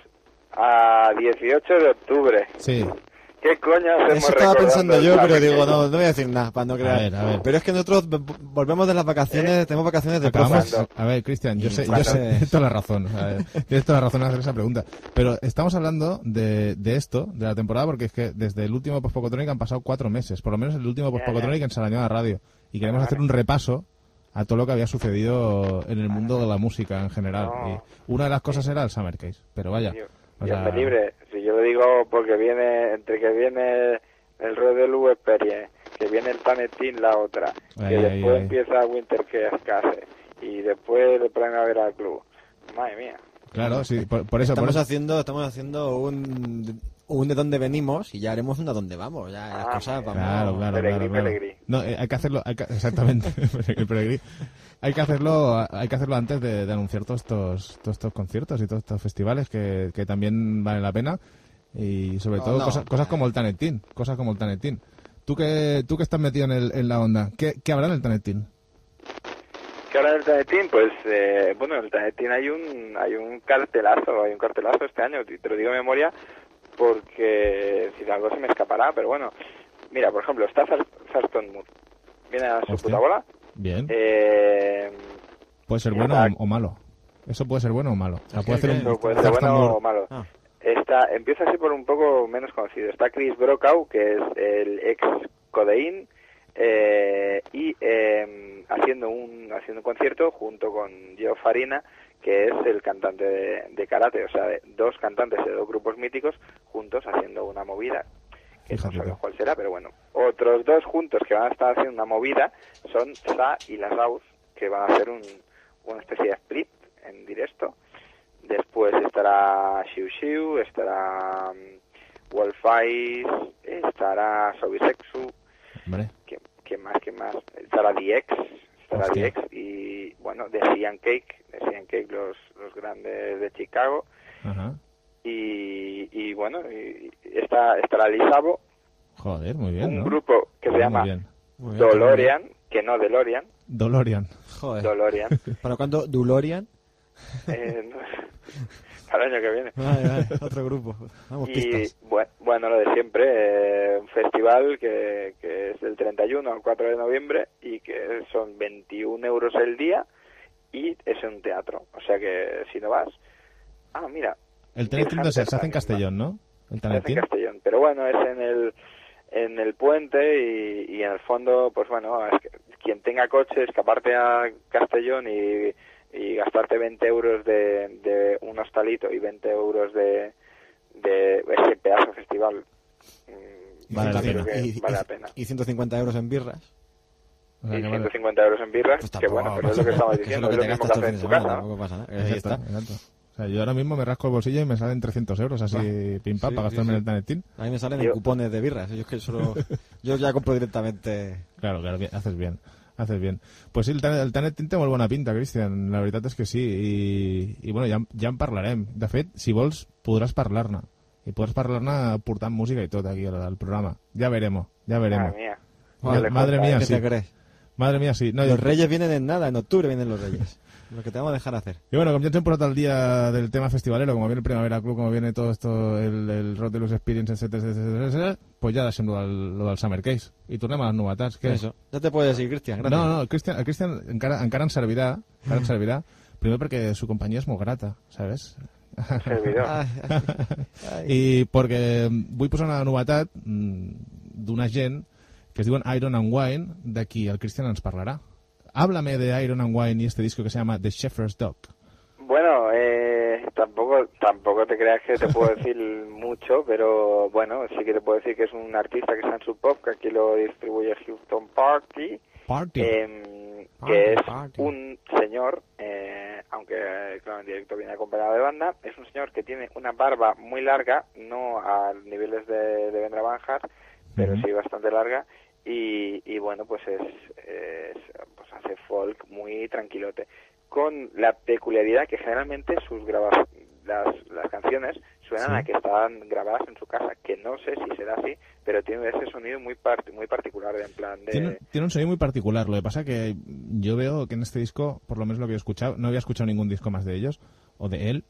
a 18 de octubre. Sí. ¿Qué coño hacemos Eso estaba recordando pensando el yo, pero Flaming digo, Lips? no voy a decir nada, para no creer. A ver. Pero es que nosotros volvemos de las vacaciones, tenemos vacaciones de Acabamos, profes. a ver, Cristian, yo sé, Entonces- tienes toda la razón. A ver, tienes toda la razón en hacer esa pregunta. Pero estamos hablando de esto, de la temporada, porque es que desde el último Post-Pocotronic han pasado 4 meses. Por lo menos el último Post-Pocotronic en Salañada Radio. Y queremos hacer un repaso a todo lo que había sucedido en el mundo de la música en general. No. Y una de las cosas era el Summer Case. Pero vaya. Dios, o Dios sea, me libre. Si yo lo digo porque entre que viene el Red de Lu Experience, que viene el Planet Team la otra, que Ay, después ay. empieza Winter Case y después le Primavera Club. Madre mía. Claro, sí, por eso. Estamos haciendo un de dónde venimos y ya haremos un de dónde vamos. Ya las cosas vamos. Claro. Peregrí. No, hay que hacerlo, exactamente, el peregrí. Hay que hacerlo antes de anunciar todos estos conciertos y todos estos festivales que también valen la pena y sobre No, todo no. cosas como el Tanet Teen, Tú que estás metido en la onda, ¿qué habrá en el Tanet Teen? ¿Qué ahora en el Tanetín? Pues, bueno, en el Tanetín hay un cartelazo este año, te lo digo de memoria, porque si algo se me escapará, pero bueno, mira, por ejemplo, está Thurston Mood, viene a su Hostia. puta bola, Bien. Puede ser bueno o malo. Eso puede ser bueno o malo. O sea, puede ser Eso un puede ser Thurston bueno Moore. o malo. Ah. Empieza así por un poco menos conocido. Está Chris Brokaw, que es el ex Codeine, y haciendo un concierto junto con Gio Farina, que es el cantante de karate. O sea, 2 cantantes de 2 grupos míticos juntos haciendo una movida. Que Fíjate no sabemos tú. cuál será, pero bueno. Otros 2 juntos que van a estar haciendo una movida son Sa y Las Raus, que van a hacer una especie de split en directo. Después estará Xiu Xiu, estará Wolf Eyes, estará Sobisexu, Hombre, ¿qué más? Estará DX, Hostia. y bueno, de Cyan Cake, los grandes de Chicago, ajá. y bueno, y estará Lisabo, Joder, muy bien, un ¿no? grupo que se Muy llama bien. Muy bien, DeLorean, que no DeLorean, DeLorean. Joder. DeLorean, ¿Para cuándo? ¿Dulorian? para el año que viene. Vale, otro grupo. Vamos, Y pistas. bueno, lo de siempre, un festival que es del 31 al 4 de noviembre y que son 21 euros el día y es un teatro. O sea que si no vas... Ah, mira. El Tanet Teen Hunter se hace en también, Castellón, ¿no? El Se Tanet hace en Teen. Castellón. Pero bueno, es en el puente y en el fondo, pues bueno, quien tenga coche, escaparte a Castellón y gastarte 20 euros de un hostalito y 20 euros de ese pedazo de festival. Vale la pena. Vale la pena. Y 150 euros en birras. O sea, Y que vale. 150 euros en birras, Pues que tampoco, bueno, pero es lo que estamos diciendo, eso es es lo lo que te mismo que gastas haces en tu semana, casa, ¿no? tampoco pasa nada. Ahí está. Exacto. O sea, yo ahora mismo me rasco el bolsillo y me salen 300 euros así pim pam Sí, para sí, gastarme sí. en el Tanetín. A mí me salen en cupones de birras. Yo ya compro directamente. Claro, bien, haces bien. Pues sí, el Tanetín té molt bona pinta, Cristian. La veritat és que sí. I bueno, ja en parlarem. De fet, si vols, podràs parlar-ne. I podràs parlar-ne portant música i tot aquí al programa. Ya veremos. Madre mía. Madre mía, ¿Qué sí. te crees? Madre mía, sí. No, Los Reyes vienen en nada, en octubre vienen los Reyes. Lo que te vamos a dejar hacer. Y bueno, como ya te he posat al día del tema festivalero, como viene el Primavera Club, como viene todo esto, el Rock Deluxe Experience, etcétera, pues ja deixem lo del Summer Case. I tornem a les novetats. Què? Eso. Ya te puedes ir, Cristian. Gracias. No, el Cristian encara en servirà, primer perquè su companyia és molt grata, ¿sabes? Servidor. I perquè vull posar una novetat d'una gent que es diuen Iron and Wine, de qui el Cristian ens parlarà. Háblame de Iron and Wine y este disco que se llama The Shepherd's Dog. Bueno, tampoco te creas que te puedo decir mucho, pero bueno, sí que te puedo decir que es un artista que está en Sub Pop, que aquí lo distribuye Houston Party. Que es un señor, aunque claro en directo viene acompañado de banda, es un señor que tiene una barba muy larga, no a niveles de Vendra Van Hart, pero sí bastante larga, y bueno, pues pues hace folk muy tranquilote, con la peculiaridad que generalmente sus las canciones suenan a que están grabadas en su casa, que no sé si será así, pero tiene ese sonido muy particular, en plan de... Tiene un sonido muy particular. Lo que pasa que yo veo que en este disco, por lo menos lo que he escuchado, no había escuchado ningún disco más de ellos, o de él,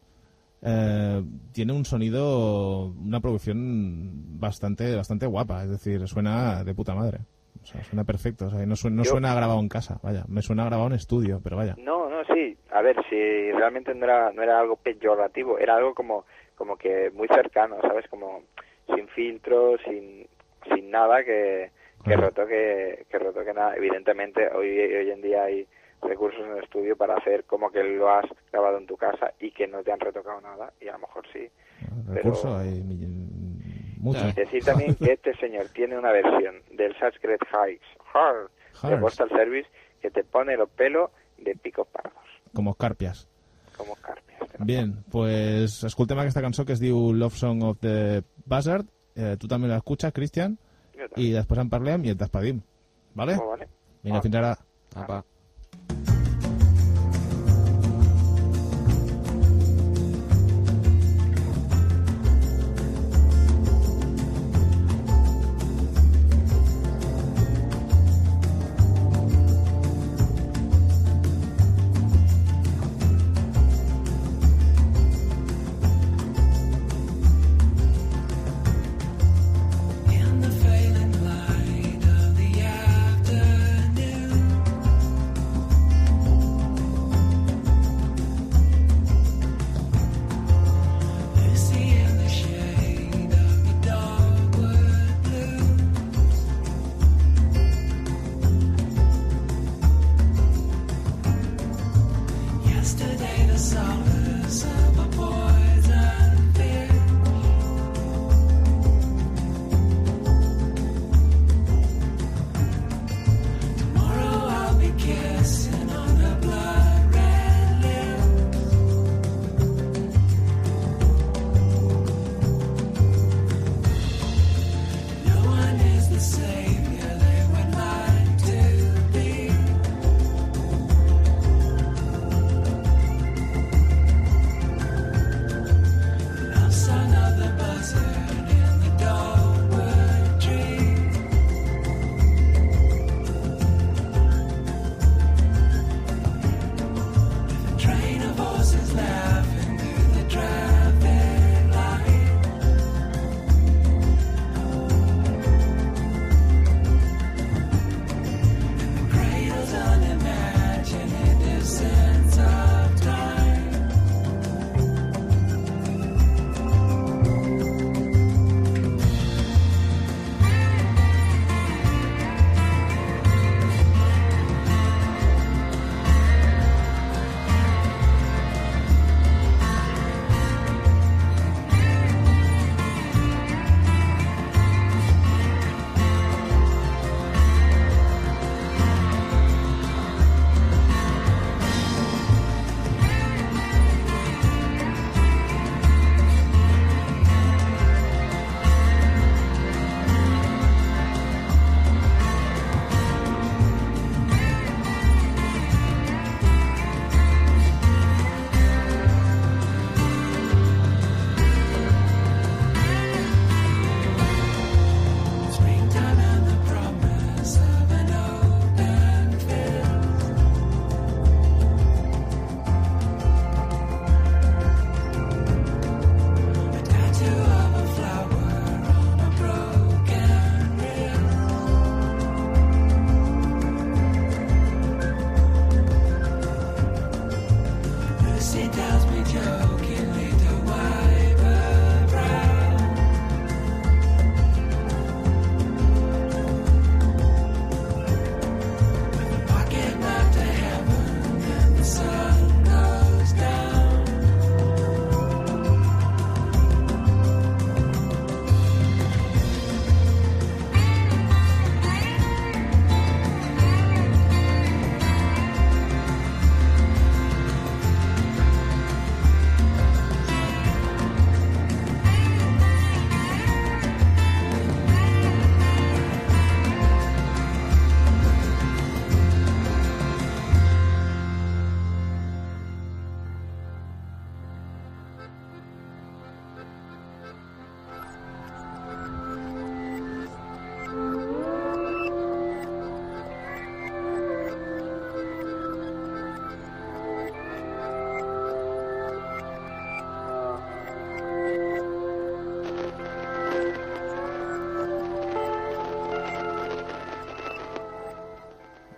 tiene un sonido, una producción bastante guapa, es decir, suena de puta madre. O sea, suena perfecto, o sea, no suena grabado en casa, vaya, me suena grabado en estudio, pero vaya. No, sí, a ver, si realmente no era algo peyorativo, era algo como que muy cercano, ¿sabes? Como sin filtros, sin nada que retoque nada. Evidentemente, hoy en día hay recursos en el estudio para hacer como que lo has grabado en tu casa y que no te han retocado nada, y a lo mejor sí. Recursos hay muchos. Decir también que este señor tiene una versión del Sacred Heart de Postal Service que te pone los pelos de picos pardos. Como escarpias. ¿No? Bien, pues escoltem aquesta cançó que es diu Love Song of the Buzzard. Tu també l'escuches, Cristian, i després en parlem i et despedim. Vale? Vale. Vinga, fins ara. Apa. In the failing light of the afternoon,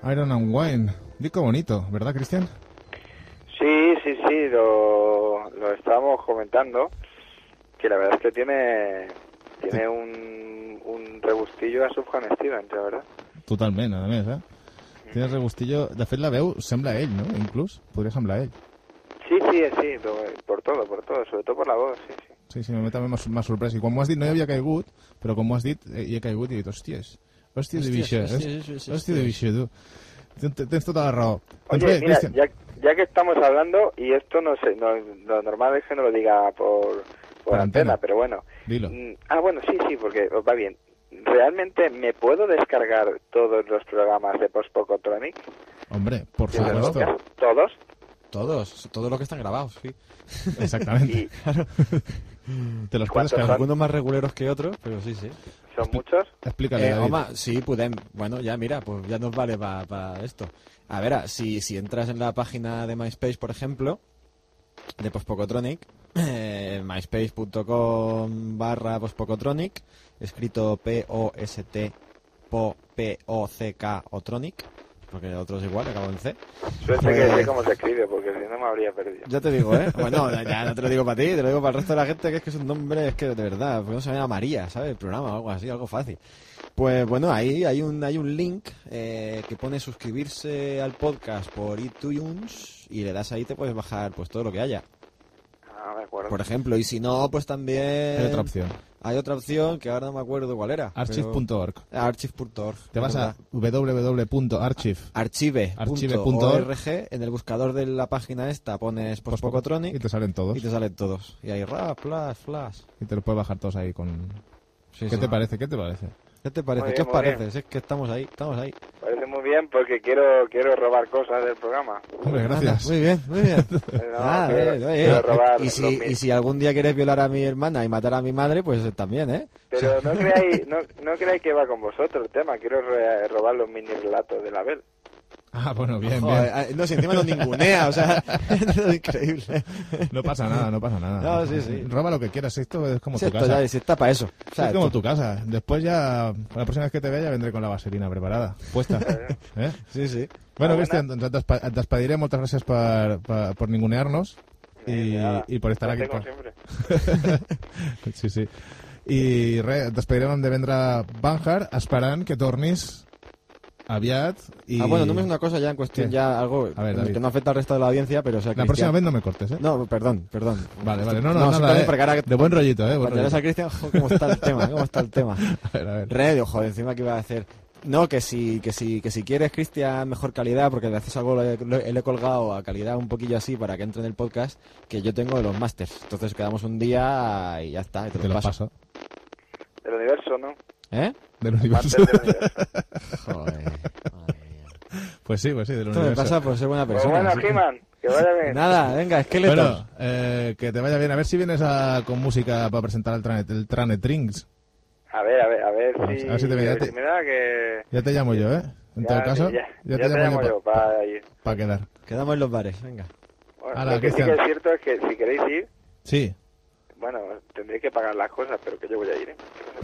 Iron and Wine. Disco bonito, ¿verdad, Cristian? Sí, lo estábamos comentando, que la verdad es que tiene un regustillo a Sufjan Stevens, la verdad. Totalment, a més, Tienes regustillo... De fet, la veu sembla ell, no? Inclús, podria semblar ell. Sí, por todo, sobre todo por la voz, sí. Sí, a mi també m'ha sorprès. I quan m'ho has dit no hi havia caigut, però quan m'ho has dit hi he caigut i he dit, hòstia de bicho, tu. Tens tota la raó. Oye, mira, ya que estamos hablando, y esto no sé, lo normal es que no lo diga por antena, pero bueno. Dilo. Bueno, sí, porque va bien. ¿Realmente me puedo descargar todos los programas de Post-Pocotronic? Hombre, por supuesto. ¿Todos? Todos los que están grabados, sí. Exactamente. Claro. Te los puedes cargar. Algunos más reguleros que otros, pero sí. ¿Son muchos? Explícale, David. Home, sí, podem. Bueno, ya mira, pues ya nos vale para esto. A ver, si entras en la página de MySpace, por ejemplo, de Post-Pocotronic, myspace.com/Post-Pocotronic, escrito P-O-S-T-P-O-C-K Otronic, porque el otro es igual, acabo en C. Suerte que sé cómo se escribe, porque si no me habría perdido. Ya te digo, Bueno, ya no te lo digo para ti, te lo digo para el resto de la gente, que es un nombre, es que de verdad, porque no se llama María, ¿sabes? El programa o algo así, algo fácil. Pues bueno, ahí hay un link que pone suscribirse al podcast por iTunes y le das ahí, te puedes bajar pues todo lo que haya. De acuerdo. Por ejemplo, y si no, pues también... Hay otra opción que ahora no me acuerdo cuál era. Archive.org. Archive.org. Te vas a www.archive.org. En el buscador de la página esta pones Post-Pocotronic y te salen todos. Y ahí flash. Y te lo puedes bajar todos ahí con... ¿Qué te parece? ¿Qué te parece? ¿Qué te parece? ¿Qué os parece? Si es que estamos ahí. Parece muy bien porque quiero robar cosas del programa. Hombre, gracias. Muy bien. Robar y si algún día quieres violar a mi hermana y matar a mi madre, pues también, Pero no creáis que va con vosotros el tema. Quiero robar los mini relatos de la Abel. Bueno, bien. No, si encima no ningunea, o sea, es increíble. No pasa nada. No, sí. Roba lo que quieras, esto es como tu casa. Ya, si está para eso. O sea, es como tu casa. Después ya, la próxima vez que te vea, ya vendré con la vaselina preparada, puesta. Sí. Bueno, Cristian, et despediré. Moltes gràcies per ningunear-nos i per estar aquí. Como siempre. Sí. I res, et despedirem amb Devendra Banhart, esperant que tornis aviat y... bueno, només una cosa ya en cuestión, ya algo que no afecta al resto de la audiencia, pero o sea, la próxima vez no me cortes, No, perdón. Vale, no, nada, de buen rollito, Cuando eres a Cristian, ¿cómo está el tema? A ver. Joder, encima que iba a hacer... No, que si quieres, Cristian, mejor calidad, porque le haces algo, le he colgado a calidad un poquillo así para que entre en el podcast, que yo tengo de los masters. Entonces quedamos un día y ya está, y te lo paso. Del universo, ¿no? Del universo. Joder. Pues sí, del universo. Esto me pasa por ser buena persona. Pues bueno, He-Man, que vaya bien. Nada, venga, esqueleto. Bueno, que te vaya bien. A ver si vienes con música para presentar el Tranet Rings. A ver si te viene. me da que... Ya te llamo yo, En todo caso, ya te llamo yo para ir. Para quedar. Quedamos en los bares, venga. Bueno, lo que sí que es cierto es que si queréis ir... Sí. Bueno, tendréis que pagar las cosas, pero que yo voy a ir,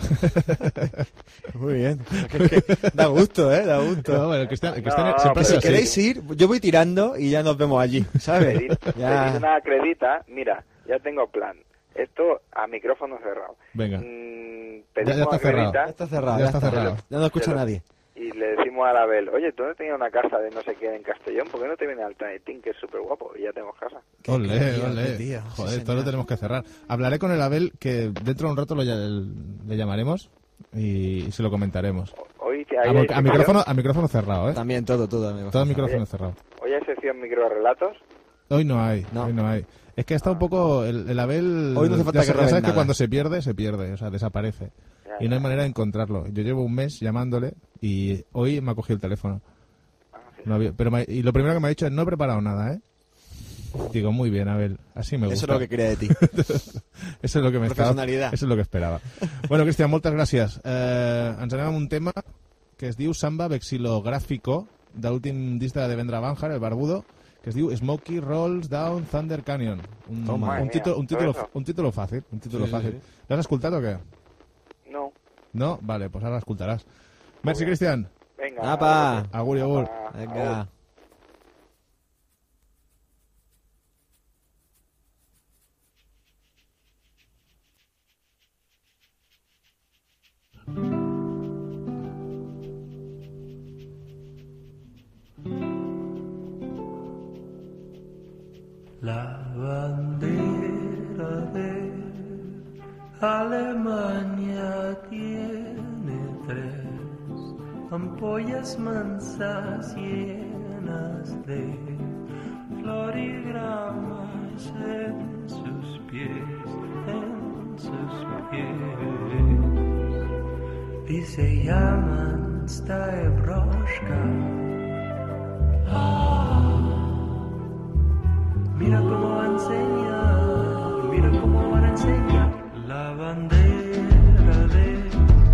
Muy bien. Que da gusto, Da gusto. No, bueno, Cristian siempre si queréis ir, yo voy tirando y ya nos vemos allí, ¿sabes? Pedir una acredita, mira, ya tengo plan. Esto a micrófono cerrado. Venga. Ya está cerrado. Ya no escucha nadie. Y le decimos a la Abel, oye, ¿tú no tenías una casa de no sé qué en Castellón? ¿Por qué no te vienes al Tranetín, que es súper guapo? Y ya tenemos casa. Ole. Joder, esto lo tenemos que cerrar. Hablaré con el Abel, que dentro de un rato le llamaremos y se lo comentaremos. Hoy a micrófono cerrado, También todo. Todo micrófono cerrado. ¿Hoy hay sección microrelatos? Hoy no hay. Es que está un poco... El Abel... Hoy no hace falta que sabes nada. Que cuando se pierde, o sea, desaparece. Y no hay manera de encontrarlo. Yo llevo un mes llamándole y hoy me ha cogido el teléfono. No había, y lo primero que me ha dicho es, no he preparado nada, Digo, muy bien, Abel, así me gusta. Eso es lo que quería de ti. Eso es lo que me Professionalitat. Eso es lo que esperaba. Bueno, Cristian, moltes gràcies. Ens anem amb un tema que es diu Samba Vexilográfico, de l'últim disc de Devendra Banhart, el barbudo, que es diu Smokey Rolls Down Thunder Canyon. Un título fàcil. Sí. L'has escoltat o què? No. No? Vale, pues ara l'escoltaràs. Merci, Cristian. Venga. Apa. Agur i agur. Vinga. Vinga. La bandera de Alemania tiene 3 ampollas mansas llenas de florigramas en sus pies, y se llaman Staebroschka. Mira cómo va a enseñar, mira cómo van a enseñar la bandera de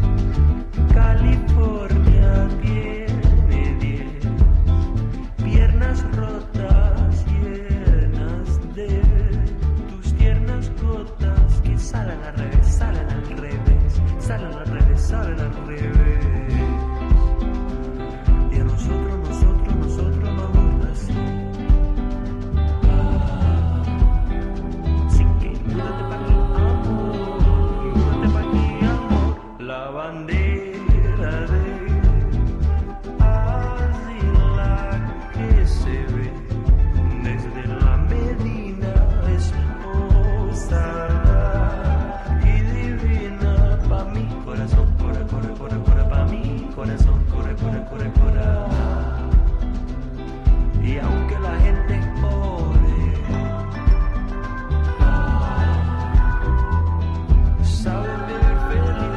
California tiene 10 piernas rotas llenas de tus tiernas gotas que salen al revés, salen al revés, salen al revés, salen al revés. Y a nosotros nos gusta así. La bandera de Asila que se ve desde la Medina es osada y divina pa' mi corazón, corre, corre, corre, corre, pa' mi corazón, corre, corre, corre, corre. Y aunque la gente ore, saben vivir feliz.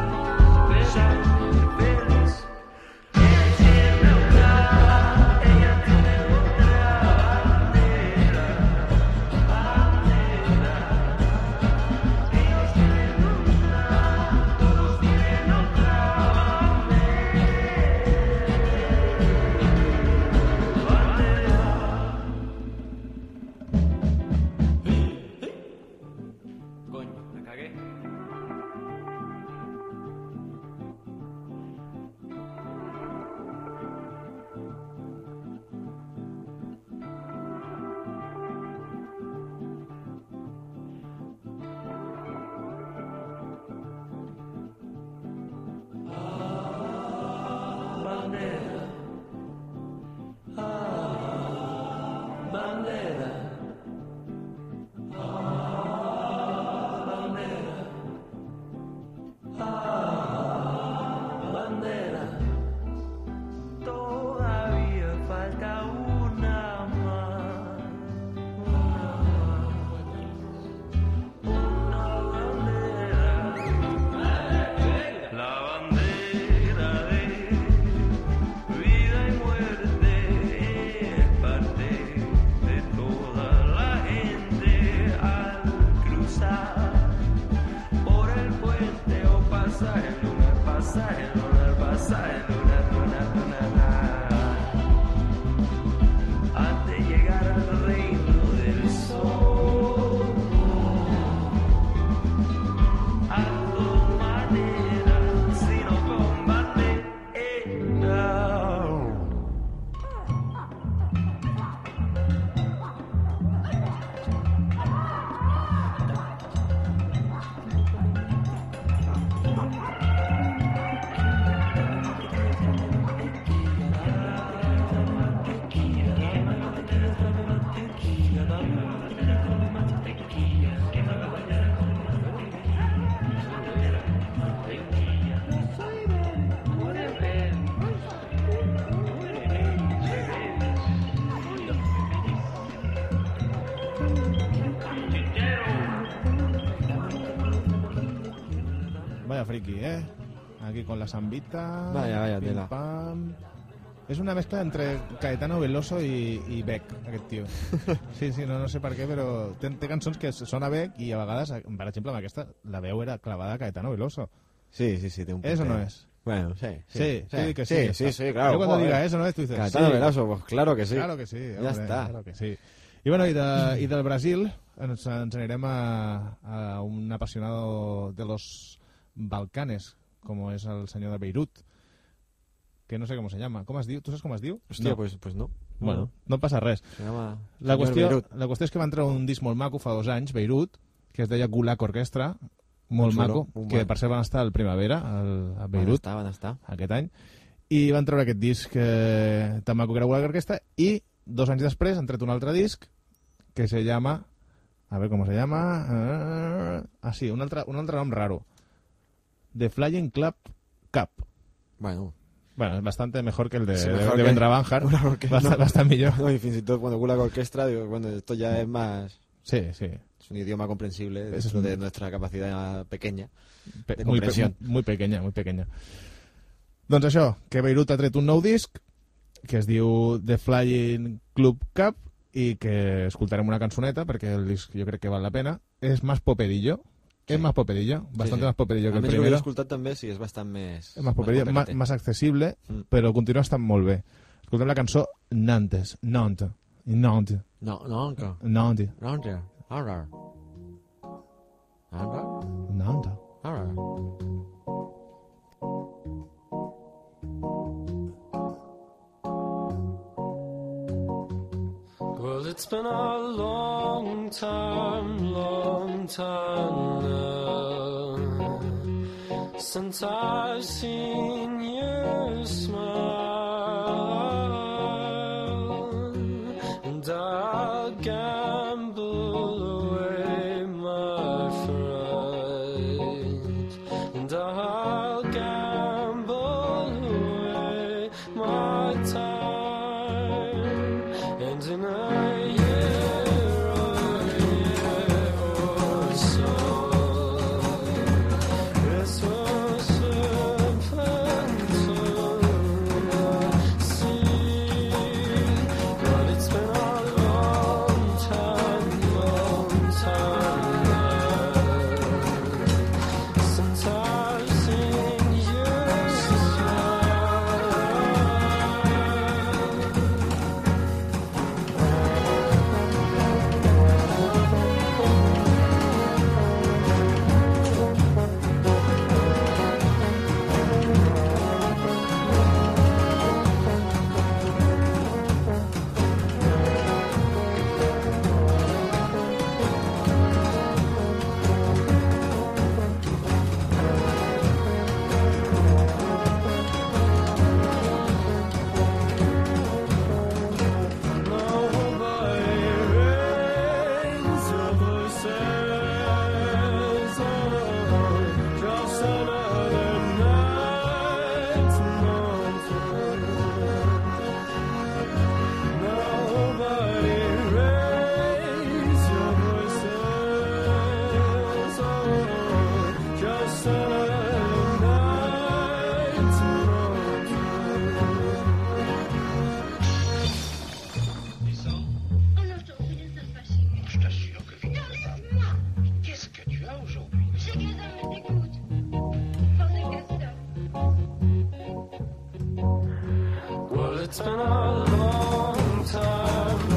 Vaya friki, ¿eh? Aquí con la sambita. Vaya, pim, tela. pam. És una mescla entre Caetano Veloso i Beck, aquest tio. Sí, no sé per què, però té cançons que sona Beck i a vegades, per exemple, amb aquesta, la veu era clavada a Caetano Veloso. Sí, té un puntet. ¿Es o no es? Bueno, sí. Sí, que sí. Sí, claro. Yo cuando diga eso, ¿no? Tú dices, Caetano sí. Veloso, pues claro que sí. Claro que sí. Ja hombre, està. Claro que sí. I bueno, i del Brasil ens anirem a un apasionado de los Balcanes, como es el senyor de Beirut. que no sé com se llama. Com es diu? Tu saps com es diu? Hòstia, no. pues no. Bueno, no passa res. Se llama La Señor qüestió és que va entrar un disc molt maco fa 2 anys, Beirut, que es deia Gulag Orquestra, molt maco, que per cert van estar al Primavera, a Beirut, van estar aquest any, i van treure aquest disc tan maco que era Gulag Orquestra, i 2 anys després han tret un altre disc que se llama... A ver cómo se llama... sí, un altre nom raro. The Flying Club Cup. Bueno, es bastante mejor que el de mejor Vendra Banjar. Bastante millor. No, y fins i tot cuando Gulag Orquestra, digo, bueno, esto ya es más... Sí. Es un idioma comprensible dentro de nuestra capacidad pequeña de muy comprensión. Muy pequeña. Doncs això, que Beirut ha tret un nou disc que es diu The Flying Club Cup i que escoltarem una cançoneta perquè el disc jo crec que val la pena. És más popedillo. Sí. Es más popedillo, bastante más popedillo que el primero. primero. He escoltat també, sí, és bastant més... És más popedillo, más accesible, però continua estant molt bé. Escoltem la cançó Nantes. Nantes. Nantes. Well, it's been a long time now since I've seen you smile, and I'll gamble away my fright, and I'll gamble away my time, and in a year or so, this will happen to see. But it's been a long time since I've seen you Well, it's been a long time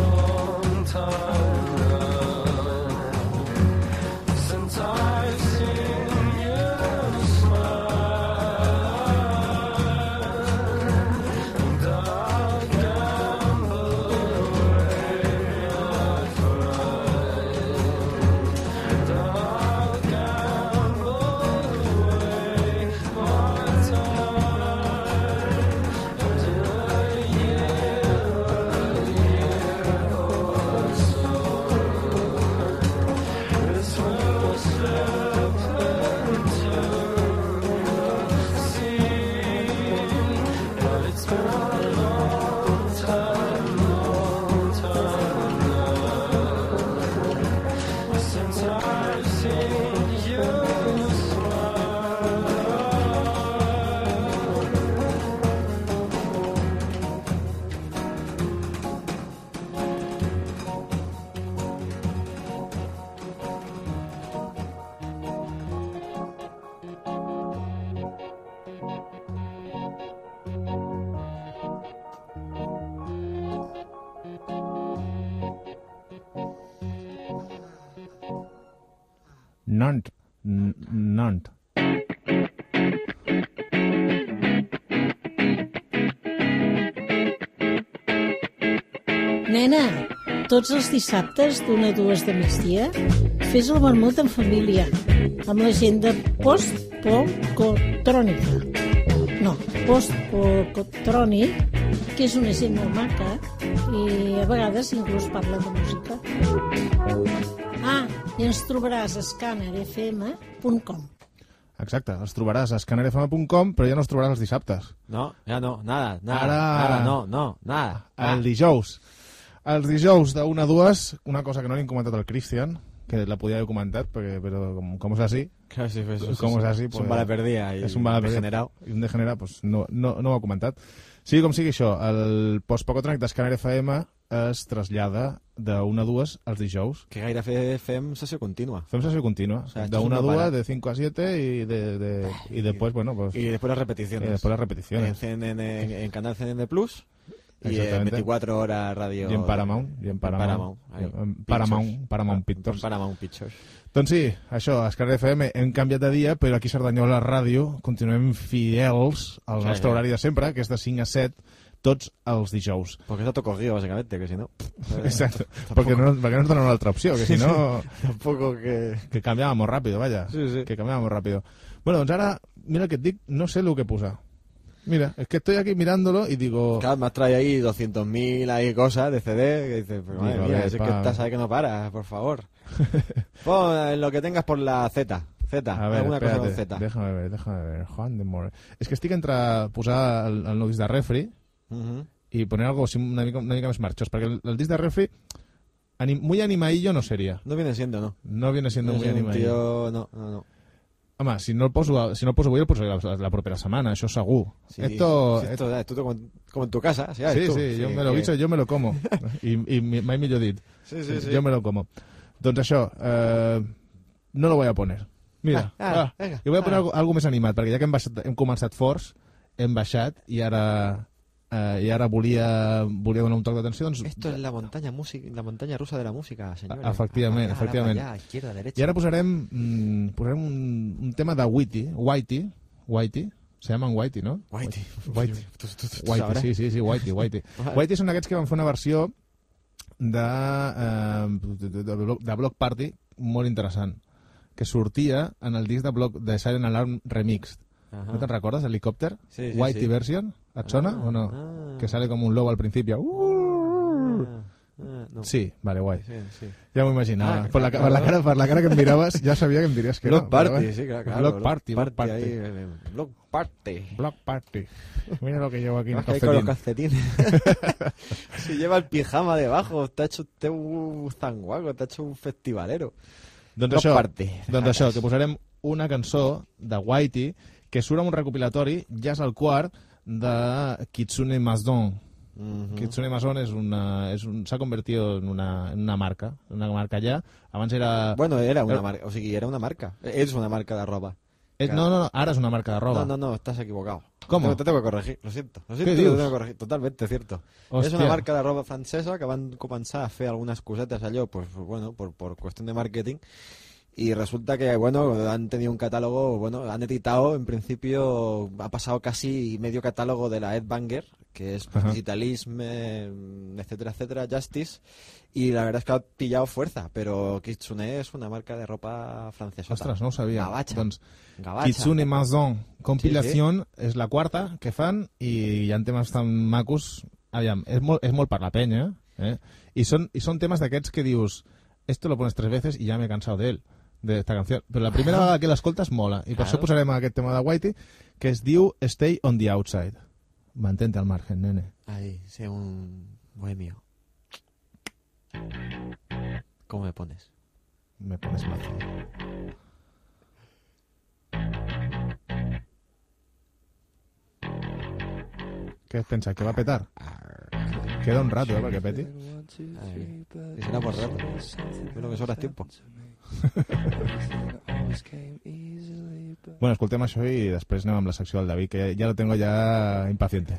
now since I've seen you smile, and I'll gamble away my fright, and I'll gamble away my time, and in a year or so, this will slip into the sea. But it's been a long time now since I've seen you smile. Nantes. Nantes. Nena, tots els dissabtes d'1 a 2 de migdia fes el vermut en família amb la gent de Post-Pocotrònica. No, Post-Pocotrònic, que és una gent molt maca i a vegades inclús parla de música. Ah, i ens trobaràs a scannerfm.com. Exacte, els trobaràs a scannerfm.com, però ja no els trobaràs els dissabtes. No, ja no, nada. Ara no, nada. El dijous. Els dijous de 1 a 2, una cosa que no li hem comentat al Cristian, que la podia haver comentat, però com és així, Claro, sí, com és així, és un vale per dia i és un vale per degenerat. I un degenerat, doncs no ho ha comentat. Sigui com sigui això, el post-pocotrònic d'Scanner FM es trasllada de 1 a 2 els dijous. Que gaire fem sessió contínua. Fem sessió contínua, O sea, de 1 a 2, de 5 a 7 y después, bueno, pues... Y después las repeticiones. Y después las repeticiones. En Canal CNN Plus y en Exactamente. 24 horas radio. I en Paramount. Paramount Pictures. Paramount Pictures. Doncs sí, això, a Scanner FM hem canviat de dia, però aquí a Cerdanyola Ràdio continuem fidels al nostre horari de sempre, que és de 5 a 7, tots els dijous. Porque eso toco guío, básicamente, que si no... Exacto, porque no nos dan una otra opción, que si no... Tampoco que... Que cambiábamos rápido, vaya. Sí. Que cambiábamos rápido. Bueno, doncs ara, mira que et dic, no sé lo que posar. Mira, es que estoy aquí mirándolo y digo... Claro, me has traído ahí 200.000 ahí cosas de CD, que dices, pero madre Digo, mía, a ver, es que estás ahí que no para, por favor. Pon lo que tengas por la Z. A ver, alguna cosa con espérate, Z. déjame ver. Juan de More. És que estic entre posar el nou disc de Refri y poner algo así una mica més marxós, perquè el disc de Refri muy animadillo no sería. No viene siendo, ¿no? No viene siendo muy animadillo. No. Home, si no el poso avui, el posaré la propera setmana, això segur. Sí, Esto tú como en tu casa. Sí, yo me lo guiso, yo me lo como. y mai millor dit. Sí. Yo me lo como. Doncs això, no lo voy a poner. Mira, venga, i voy a poner algo més animat, perquè ja que hem començat forts, hem baixat i ara volia donar un toc d'atenció. Doncs... Esto es la montaña rusa de la música, señores. Efectivament. Allá, izquierda, derecha. I ara posarem un tema de Whitey. Se llaman Whitey, ¿no? Whitey. Whitey, sí, Whitey. Whitey són aquests que van fer una versió de Block Party molt interessant, que sortia en el disc de Silent Alarm Remixed. ¿No te recuerdas? Helicóptero. Sí, Whitey sí. version. ¿Te suena o no? Que sale como un lobo al principio. No. Sí, vale, guay. Sí. Ya me imaginaba. Por la cara que me mirabas, ya sabía que me dirías que Block no. Party, sí, claro. Block Party. Block Party. Mira lo que llevo aquí en el Con los calcetín. calcetines. Si lleva el pijama debajo, te ha hecho usted un zanguaco, te ha hecho un festivalero. Doncs això, que posarem una cançó de Whitey que surt en un recopilatori, ja és el quart, de Kitsune Mason. Kitsune Mason s'ha convertit en una marca ja. Abans era... Bueno, era una marca, o sigui, era una marca. És una marca de roba. No, ara és una marca de roba. No, estás equivocado. ¿Cómo? Te tengo que corregir, lo siento. ¿Qué dius? Te tengo que corregir, totalmente cierto. Hòstia. És una marca de roba francesa que van començar a fer algunes cosetes allò, pues bueno, por cuestión de marketing. Y resulta que, bueno, han tenido un catálogo, bueno, han editado, en principio, ha pasado casi medio catálogo de la Ed Banger, que es Digitalism, etcétera, Justice, y la verdad es que ha pillado fuerza, pero Kitsune es una marca de ropa francesa. Ostres, no ho sabia. Gavatxa. Doncs Gavatxa. Kitsune Mason Compilación és la quarta que fan i hi ha temes tan macos. Aviam, és molt per la penya, I són temes d'aquests que dius esto lo pones 3 veces y ya me he cansado de él, de esta canción. Però la primera vegada que l'escoltes mola. I per això posarem aquest tema de Whitey, que es diu Stay on the Outside. Mantente al margen, nene. Ahí, sé un bohemio. ¿Cómo me pones? Me pones mazo. ¿Qué es pensar? ¿Que va a petar? Queda un rato, para que peti. Y será por rato. Bueno, que sobra tiempo. Bueno, escoltem això i després anem amb la secció del David, que ja lo tengo ya impaciente.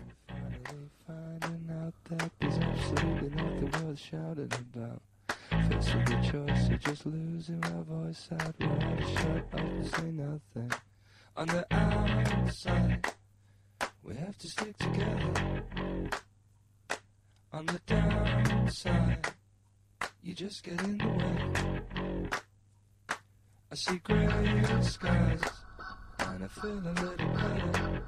On the outside, we have to stick together. On the downside, you just get in the way. I see grey skies, and I feel a little better.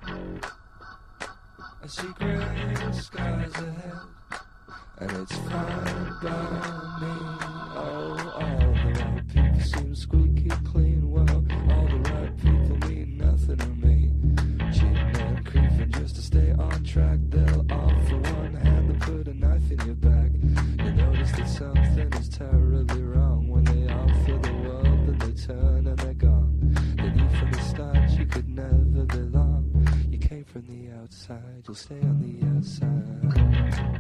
I see grey skies ahead, and it's fine by me. Oh, all the right people seem squeaky clean. Well, all the right people mean nothing to me. Cheating and creeping just to stay on track. They'll offer one hand and put a knife in your back. You notice that something is terribly wrong when they offer the world, then they turn and they're gone. They knew from the start you could never belong. You came from the outside, you'll stay on the outside.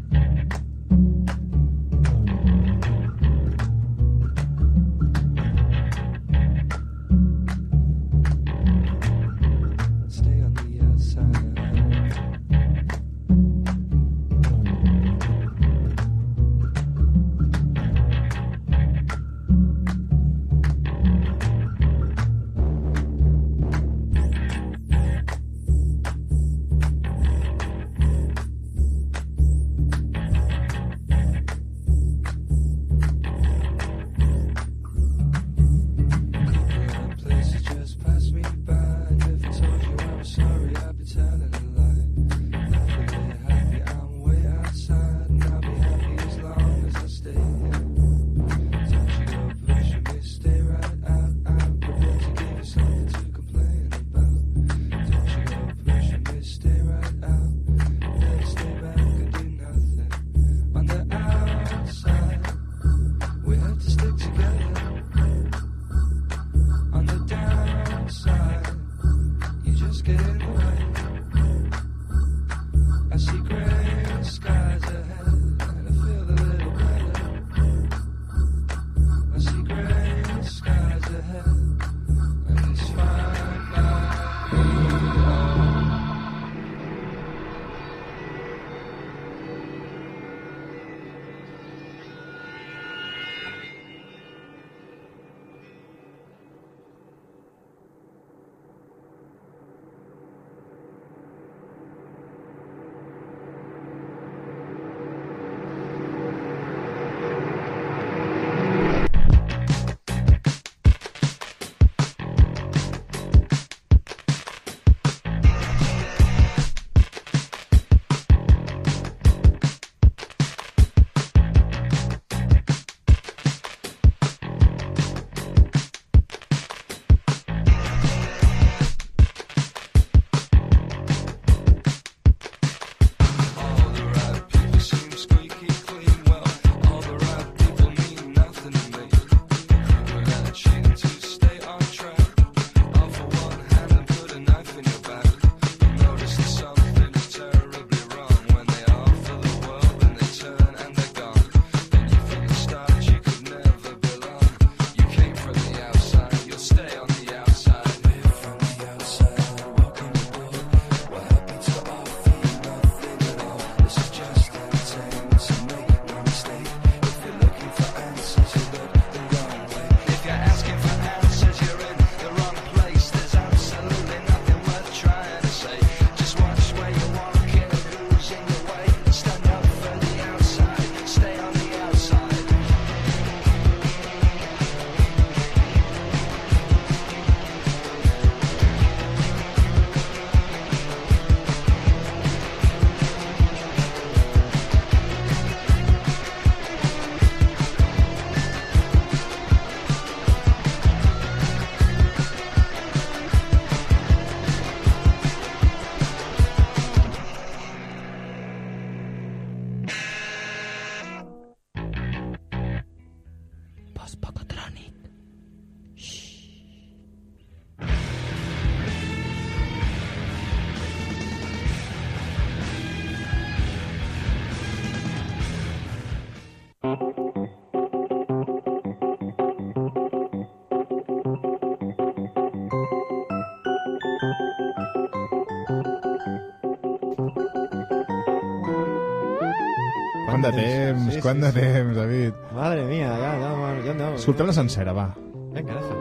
Quant de temps, quant de temps, David. Madre mía, ja aneu. Escoltem la sencera, va. Vinga, agafa.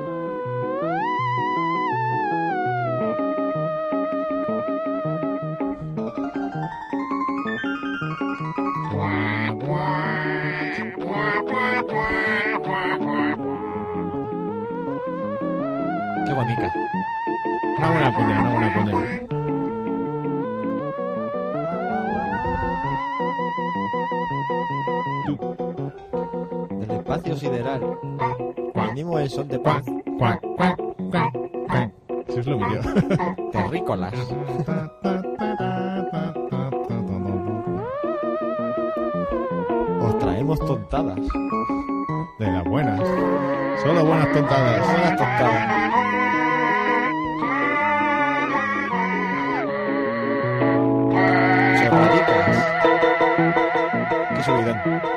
Una buena cuña. Del espacio sideral. Venimos en son de paz. Cuac. Eso es lo mío. Terrícolas. Os traemos tontadas. De las buenas. Solo buenas tontadas. Buenas tontadas. Chorradicas. Qué subidón.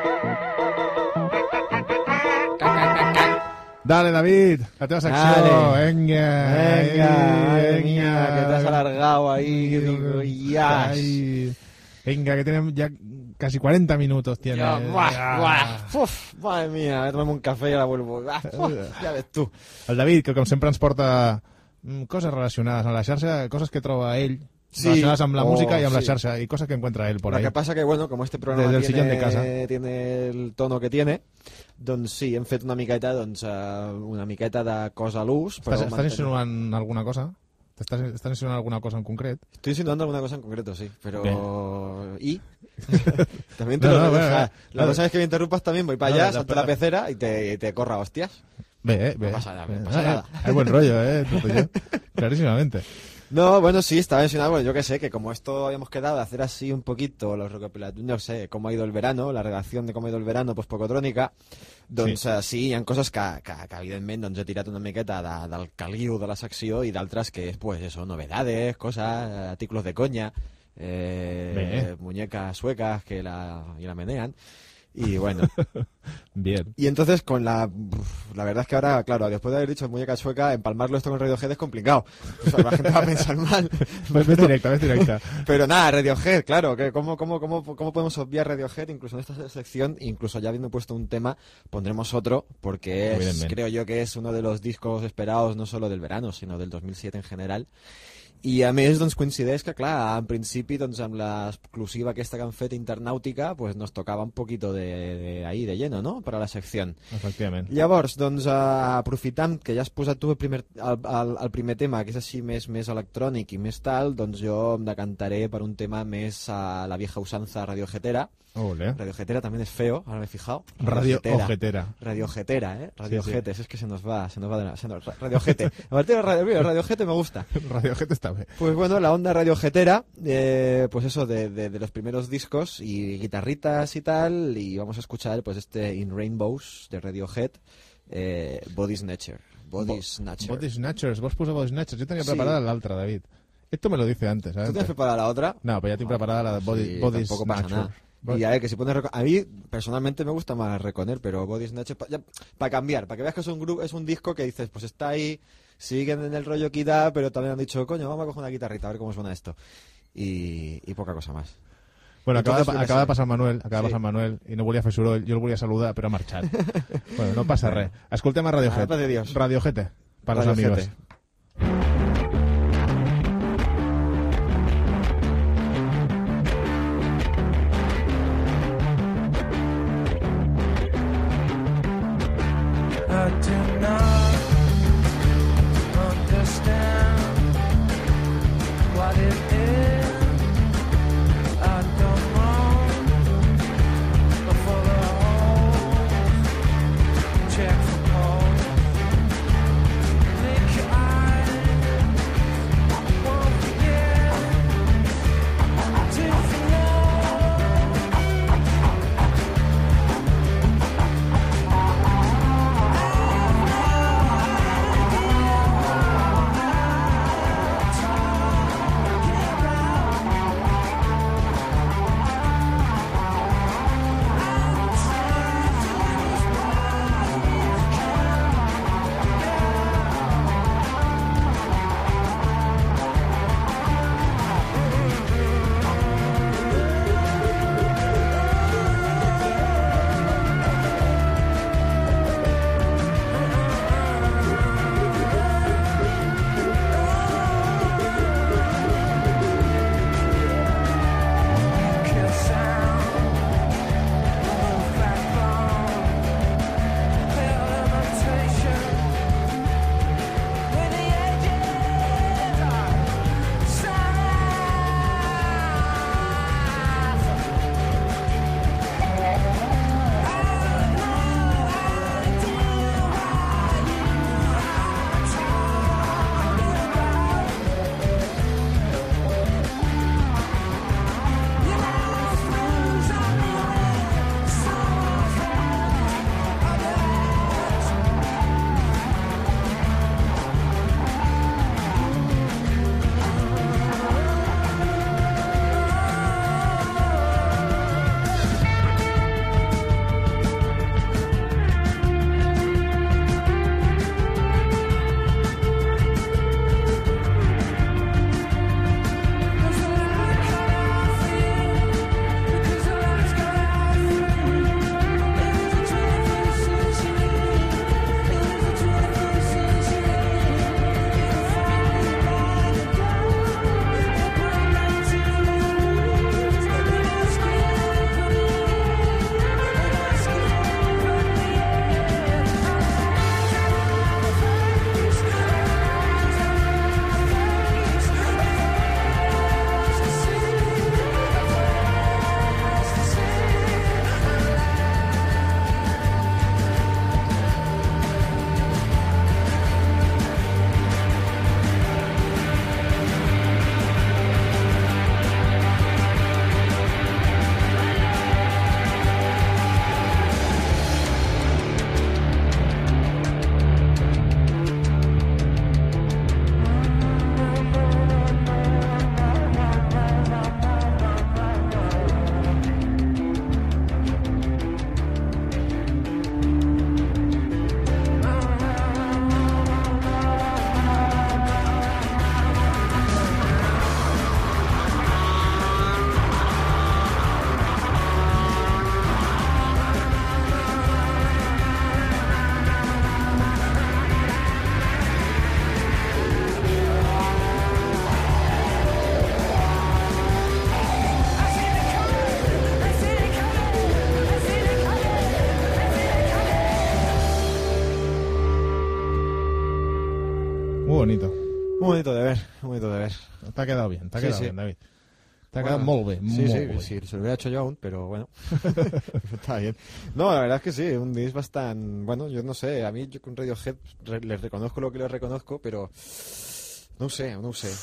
Dale, David, la teva secció. Dale. Venga, Madre mía, que te has alargado ahí. Que digo, yes. Ay. Venga, que tenemos ya casi 40 minutos. Tiene. Madre mía, voy a tomarme un café y ahora vuelvo. Ya ves tú. El David, que com sempre ens porta coses relacionades amb la xarxa, coses que troba ell, Sí. relacionades amb la música y amb la sí. xarxa, y cosas que encuentra él por Lo ahí. que pasa que, bueno, como este programa Desde el sillón de casa. tiene el tono que tiene, doncs sí, hem fet una miqueta de cosa a l'ús. ¿Estás insinuant alguna cosa? ¿Estás insinuant alguna cosa en concret? Estoy insinuando alguna cosa en concreto, sí, pero... Bien. ¿Y? También te No, lo no, digo. bueno, La bueno. cosa es que me interrumpas también, voy para No, allá, no, salto pero- la pecera y te corra hostias. Ve. No pasa nada, no Ve. pasa nada. Hay buen rollo, tú y yo. Clarísimamente. No, bueno, sí, estaba mencionando, bueno, yo que sé, que como esto habíamos quedado de hacer así un poquito los recopilatorios, no sé, cómo ha ido el verano, la redacción de cómo ha ido el verano, pues Pocotrónica, doncs sí, hi ha coses que evidentment doncs, he tirat una miqueta del caliu de la secció i d'altres que és, pues, eso, novedades, cosas, artículos de coña, muñecas suecas que la menean. Y bueno. Bien. Y entonces con la verdad es que ahora, claro, después de haber dicho muñeca sueca, empalmarlo esto con Radiohead es complicado. O sea, la gente va a pensar mal. Ves directa. Pero nada, Radiohead, claro, que ¿cómo podemos obviar Radiohead? Incluso en esta sección, incluso ya habiendo puesto un tema, pondremos otro, porque creo yo que es uno de los discos esperados no solo del verano, sino del 2007 en general. I a més doncs, coincideix que, clar, en principi doncs, amb l'exclusiva aquesta que han fet Internàutica pues, nos tocava un poquito de lleno, ¿no?, per a la secció. Efectivament. Llavors, doncs, aprofitant que ja has posat tu el primer tema, que és així més electrònic i més tal, doncs jo em decantaré per un tema més a la vieja usanza radiojetera. Ole. Radiojetera también es feo, ahora me he fijado. Radiojetera. Radiojetera, ¿eh? Radiojetes, sí. Es que se nos va de la... Radiojete. A partir de Radiojete me gusta. Radiojete está bien. Pues bueno, la onda radiojetera, pues eso, de los primeros discos y guitarritas y tal, y vamos a escuchar pues este In Rainbows de Radiohead, Body Snatcher. Body Snatchers, vos poseu Body Snatchers. Yo tenía preparada la otra, David. Esto me lo dice antes. ¿Tú tienes preparada la otra? No, pues ya tengo preparada la Body tampoco Snatchers. pasa nada. Y a ver, que si pones a mí personalmente me gusta más Reconer, pero Body Snatcher para cambiar, para que veas que es un disco que dices, pues está ahí, siguen en el rollo que da, pero también han dicho, coño, vamos a coger una guitarrita a ver cómo suena esto. Y poca cosa más. Bueno, Entonces, acaba de pasar Manuel, i no volia fer soroll, jo el volia saludar, però ha marxat. Bueno, no passa res. Escoltem a Radiohead. Radiojete, para los amigos. I do not understand what it is. I don't know for the holes. Check for holes. Think I won't forget to flow. bonito. Muy bonito de ver, muy bonito de ver. Te ha quedado bien, Sí. David. Te ha quedado molt bé, Sí, molt sí, bé. sí, se lo hubiera hecho yo aún, pero bueno. Está bien. No, la verdad es que sí, un disc bastante... Bueno, yo no sé, a mí yo con Radiohead les reconozco lo que les reconozco, pero... No sé,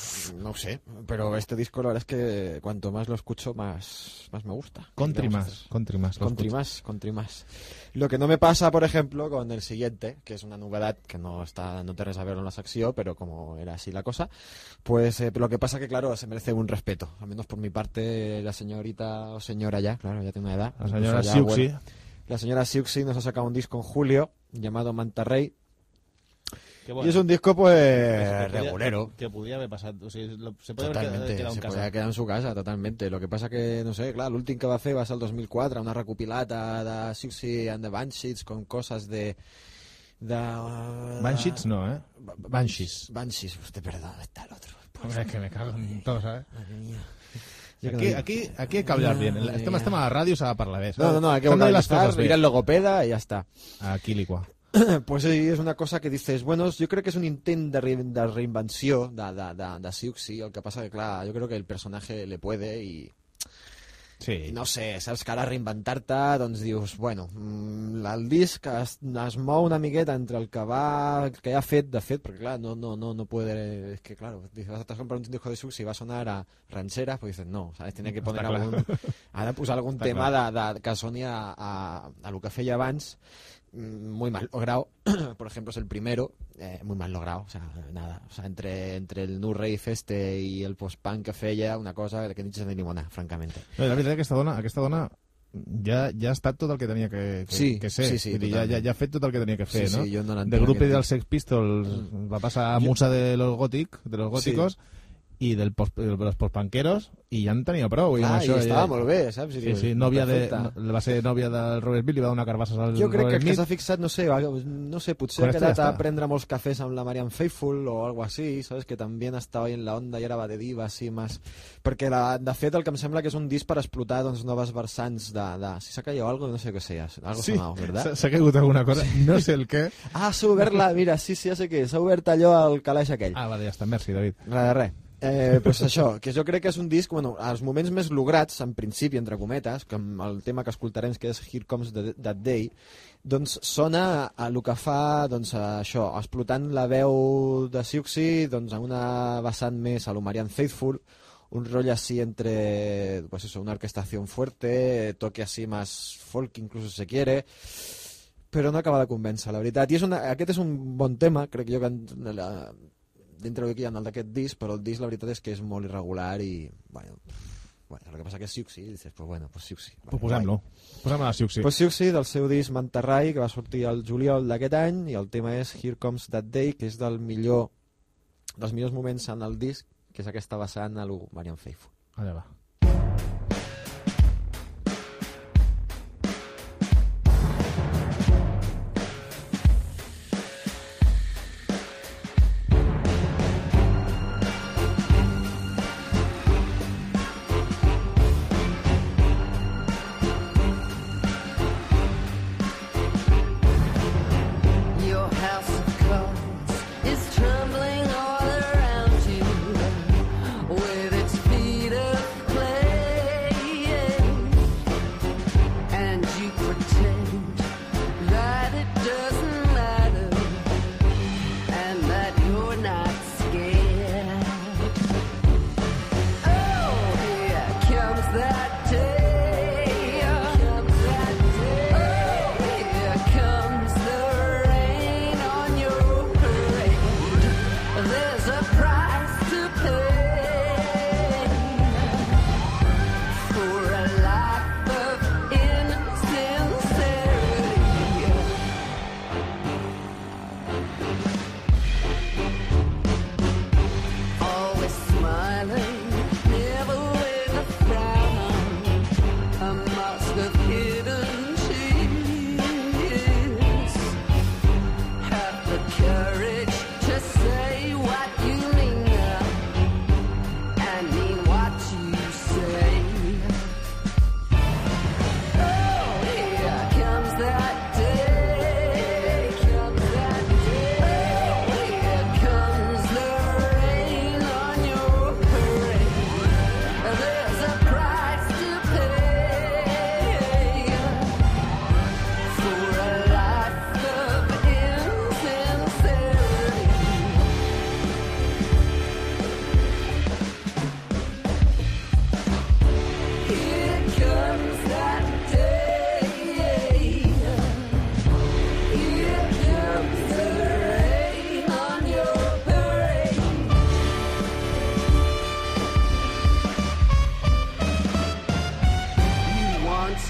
pero este disco la verdad es que cuanto más lo escucho, más me gusta. Country más. Lo que no me pasa, por ejemplo, con el siguiente, que es una novedad que no té res a ver en la secció, pero como era así la cosa, pues lo que pasa que, claro, se merece un respeto. Al menos por mi parte, la señorita o señora ya, claro, ya tiene una edad. La señora ya, Siuxi. bueno, la señora Siuxi nos ha sacado un disco en julio llamado Manta Ray. Bueno. Y es un disco, pues, regulero. Que podía haver passat. O sigui, se Totalmente, haver quedat en se casa. podía quedar en su casa, totalmente. Lo que pasa que, no sé, clar, l'últim que va fer va ser el 2004, una recopilata de Siuxi and the Banshees con cosas de Banshees no, ¿eh? Banshees. Usted, perdón, está el otro. Hombre, es que me cago en todo, ¿sabes? Madre mía. Aquí hay que hablar bien. Estem a la ràdio, s'ha de parlar bé. No, hay que S'han de dir les vocalizar, coses bé. ir al logopeda y ya está. Aquí l'Iqua. Pues sí, es una cosa que dices, bueno, yo creo que es un intent de reinvenció de Siuxi, el que passa que, clar, jo crec que el personatge le puede i... Sí. No sé, saps que ara reinventar-te, doncs dius, bueno, el disc es mou una miqueta entre el que ha fet, de fet, perquè clar, no puede, es que claro, dices, vas a comprar un disco de Siuxi y va a sonar a rancheras, pues dices, no, ¿sabes? Tiene que poner ha de posar algun tema que soni a lo que feia abans, muy mal logrado. Por ejemplo, es el primero, muy mal logrado, o sea, nada, o sea, entre el New Rave este y el post-punk que feia, una cosa que ni se ni limonar, francamente. No, la veritat, aquesta dona ja ha estat tot el que tenia que ser. Sí, vull dir, ja ha fet tot el que tenia que fer, sí, no? Sí, jo no del grup dels Sex Pistols va passar a musa de los góticos, i dels postpanqueros, i ja en tenia prou. I estava molt bé, saps? Sí, va ser nòvia del Robert Bill, li va donar carbasses al Robert Smith. Jo crec que s'ha fixat, no sé, potser ha quedat a prendre molts cafès amb la Marianne Faithfull o algo así, ¿sabes? Que també estava en la onda i ara va de diva, así más... Perquè, de fet, el que em sembla que és un disc per explotar noves versants de... Si s'ha caído algo, no sé què sea. Algo sonado, ¿verdad? S'ha caigut alguna cosa, no sé el què. Ah, s'ha obert mira, sí, ja sé què, s'ha obert allò al calaix aquell. Ah, vale, ja està, merci, David. Res. Pues això, que jo crec que és un disc, bueno, als moments més lograts, en principi, entre cometes, que el tema que escoltarem, que és Here Comes That Day, doncs sona a el que fa, doncs això, explotant la veu de Siuxi, doncs a una vessant més a lo Marianne Faithfull, un roll así entre, pues eso, una orquestación fuerte, toque así más folk incluso si se quiere, però no acaba de convèncer, la veritat. I aquest és un bon tema, crec jo que dintre d'aquí hi ha el d'aquest disc, però el disc la veritat és que és molt irregular i, bueno, el que passa que és Siuxi, i dices, pues bueno, pues Siuxi. Pues posem-lo a Siuxi. Pues Siuxi, del seu disc Manta Ray, que va sortir el juliol d'aquest any, i el tema és Here Comes That Day, que és dels millors moments en el disc, que és aquesta vessant a lo Marianne Faithfull. Allà va. With its feet of clay.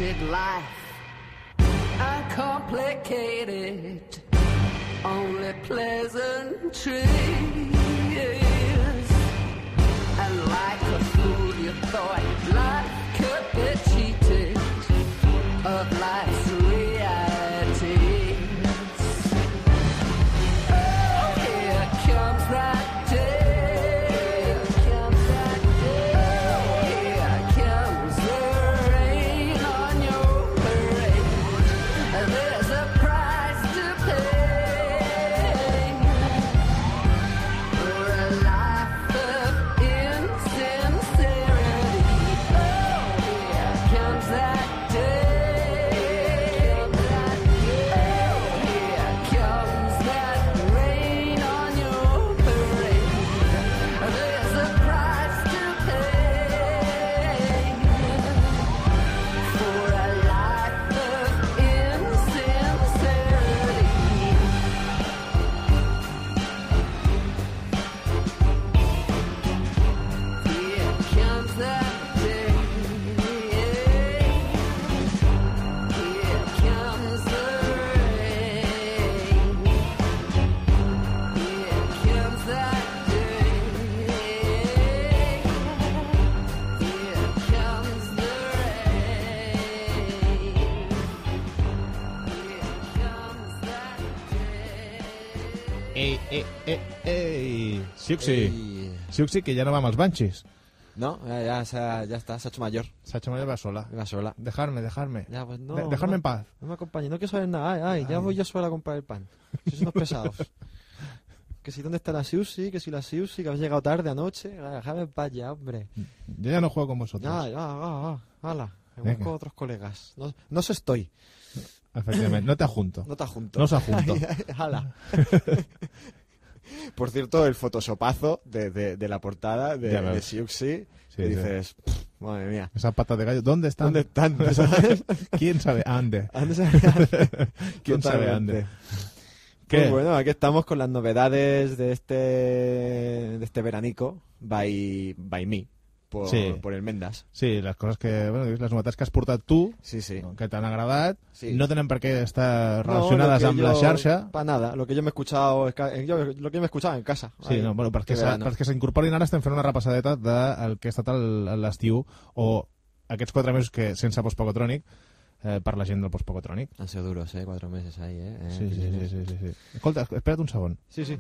complicated life, uncomplicated, only pleasantries. And like a fool you thought life could be cheated of life's realities. Oh, here comes that day, here comes that day, here comes the rain on your parade. And there's a price to pay for a life of insincerity. Oh, here comes that day, here comes that rain on your parade. There's a price to pay for a life of insincerity. Here comes that day. Here comes the rain. Here comes that day. Here comes the rain. Here comes that day. Ei. Siuxi. Ei. Siuxi, que ya no va amb els Banshees. No, ya está, se ha hecho mayor. Se ha hecho mayor, va sola. Va sola. Dejarme. Ya, pues no. Dejarme en paz. No me acompañe, no quiero saber nada. Ay, ya voy yo sola a comprar el pan. Sois unos pesados. Que si dónde está la Siuxi, que si la Siuxi, que habéis llegado tarde anoche. Déjame en paz ya, hombre. Yo ya no juego con vosotros. Hala. Me Venga. busco otros colegas. No se estoy. Efectivamente, no te adjunto. No te adjunto. No os adjunto. Hala. Por cierto, el photoshopazo de la portada Ya de ves. Siuxi, Sí, que dices, madre mía. Esas patas de gallo, ¿dónde están? ¿Dónde están? ¿Quién sabe? Ande. ¿Quién sabe? Ande. ¿Qué? Pues bueno, aquí estamos con las novedades de este veranico by me por el Mendas. Sí, les coses que... Bueno, les novetats que has portat tu, Sí. que t'han agradat, Sí. no tenen per què estar No, relacionades lo que amb la yo- xarxa. Para nada, lo que yo me he escuchado, lo que yo me he escuchado en casa. Sí, Ay, no, bueno, perquè qué verano. s'incorporin ara estem fent una repassadeta del que ha estat l'estiu o aquests 4 mesos que sense postpocotrònic per la gent del postpocotrònic. Han sido duros, 4 meses ahí, Sí. Escolta, espera't un segon. Sí.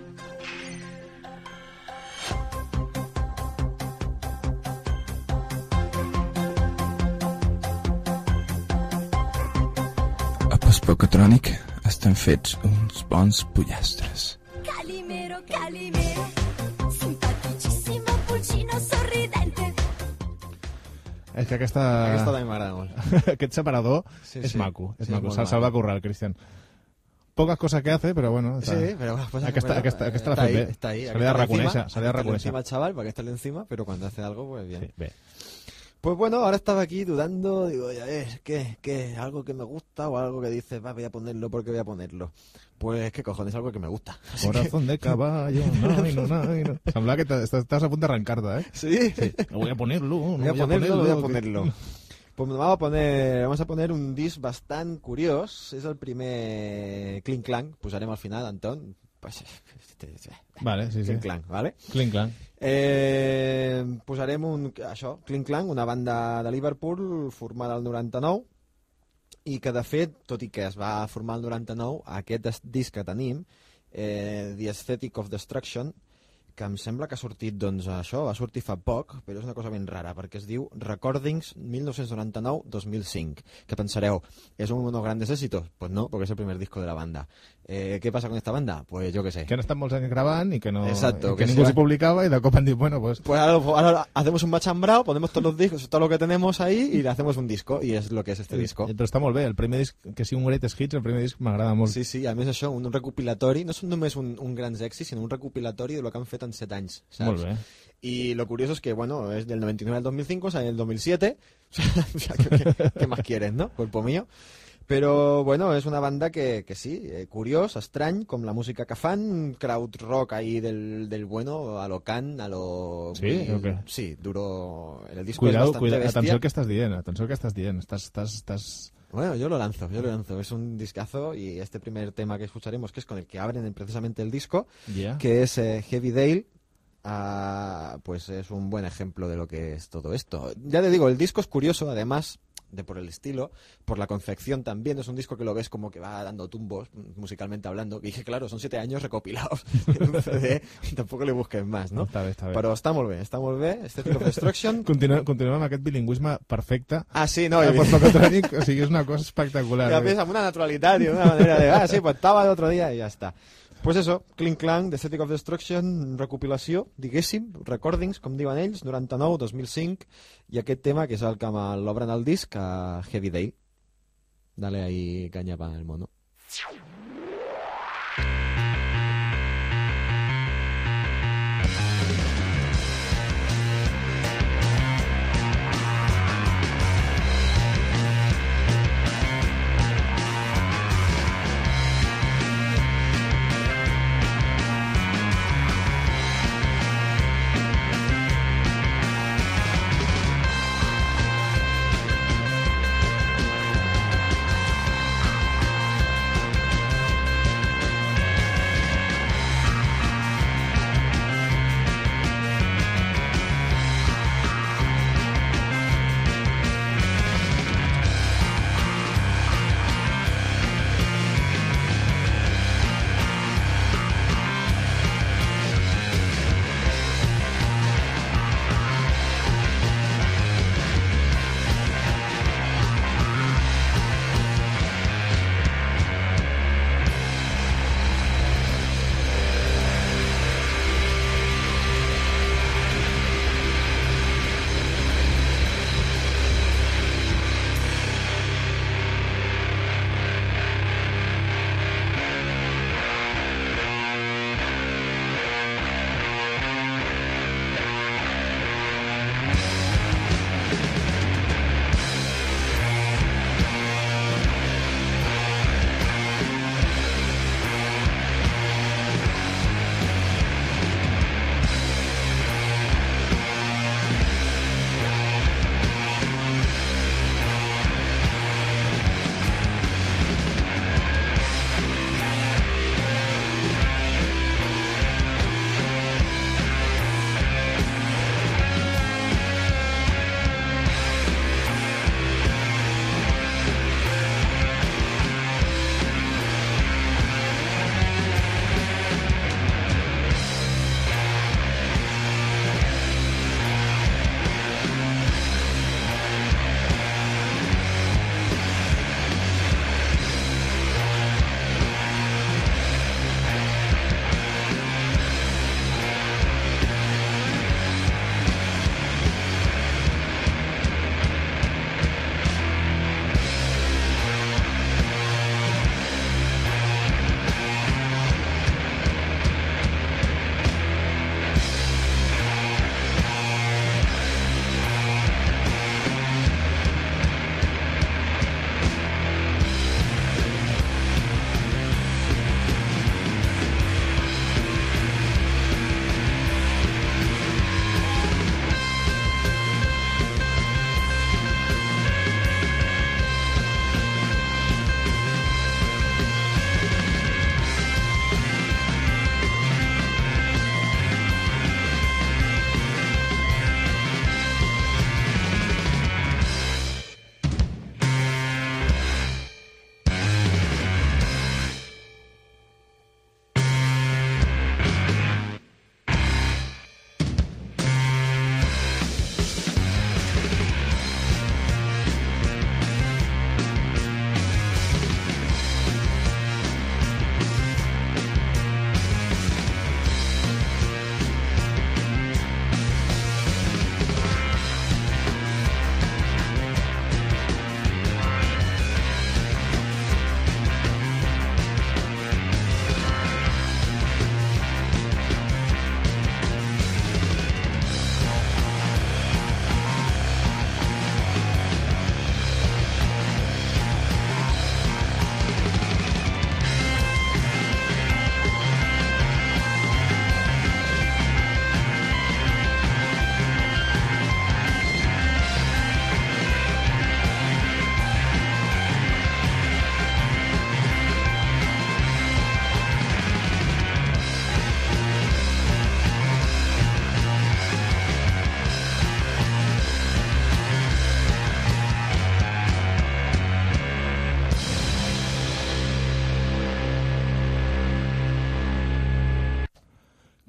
A Postpocotrònic estem fets uns bons pollastres. Calimero, simpaticissimo pulcino sorridente. És que Aquesta també m'agrada molt. aquest separador Sí, és sí. maco. És Sí, maco. molt Se'l va maco. currar el Cristian. Pocas cosas que hace, pero bueno. Sí, pero bueno, pues aquesta l'ha está fet bé. está ahí. Se li ha de reconèixer. Se li ha de Está reconèixer. encima el chaval, para que esté encima, pero cuando hace algo, pues bien. Sí, bé. Pues bueno, ahora estaba aquí dudando, digo, ya ves, ¿qué? ¿Algo que me gusta o algo que dices, voy a ponerlo porque voy a ponerlo? Pues, ¿qué cojones? Algo que me gusta. Así Corazón de caballo, no. Semblava que estàs a punt d'arrencar-te, ¿eh? Sí. Voy a ponerlo, Voy a ponerlo. Pues vamos a poner un disc bastant curiós. És el primer Clink Clank, posarem al final, Anton. Pues, Vale, sí. Clink Clank, vale? Clink Clank. Posarem Clink Clank, una banda de Liverpool formada al 99 i que de fet, tot i que es va formar al 99, aquest disc que tenim, The Aesthetic of Destruction, que em sembla que ha sortit, doncs això, va sortir fa poc, però és una cosa ben rara, perquè es diu Recordings 1999-2005. Que pensareu, ¿es unos grandes éxitos? Pues no, porque es el primer disco de la banda. ¿Qué pasa con esta banda? Pues yo qué sé. Que han estat molts anys gravant i que no... Exacto, que que ningú sí. s'hi publicava i de cop han dit, bueno, pues... Pues ahora hacemos un machambrao, ponemos todos los discos, todo lo que tenemos ahí y le hacemos un disco, y es lo que es este disco. Però està molt bé, el primer disc, que sigui un greatest hits, el primer disc m'agrada molt. Sí, a més això, un recopilatori, no són només un grans èxits, sinó un recopilatori de lo que han fet en 7 anys, saps? Molt bé. Y lo curioso es que, bueno, es del 99 al 2005, sale en el 2007, o sea, ¿qué más quieres, no? Cuerpo mío. Però, bueno, és una banda que sí, curiós, estrany, com la música que fan, crowd rock ahí del bueno, a lo Can, a lo... Sí, o què? Sí, duro... El disco Cuidado, es bastante bestia. atenció al que estàs dient, atenció al que estàs dient. Estàs... Bueno, yo lo lanzo. Es un discazo y este primer tema que escucharemos, que es con el que abren precisamente el disco, Yeah. que es Heavy Dale, pues es un buen ejemplo de lo que es todo esto. Ya te digo, el disco es curioso, además de por el estilo, por la confección también. Es un disco que lo ves como que va dando tumbos, musicalmente hablando. Y dije, claro, son 7 años recopilados en un CD, tampoco le busques más, no? Està bé. Però està molt bé. Aesthetic of Destruction. Continuem amb aquest bilingüisme perfecte. Ah, sí, no. Post-Tokotronic, o sigui, és una cosa espectacular. Ya ves, amb una naturalidad y una manera de... sí, pues estaba el otro día y ya está. Pues eso, Clink Clank, The Aesthetic of Destruction, recopilació, diguéssim, recordings, com diuen ells, 99, 2005, i aquest tema, que és el que l'obren al disc, a Heavy Dale. Dale ahí caña para el mono.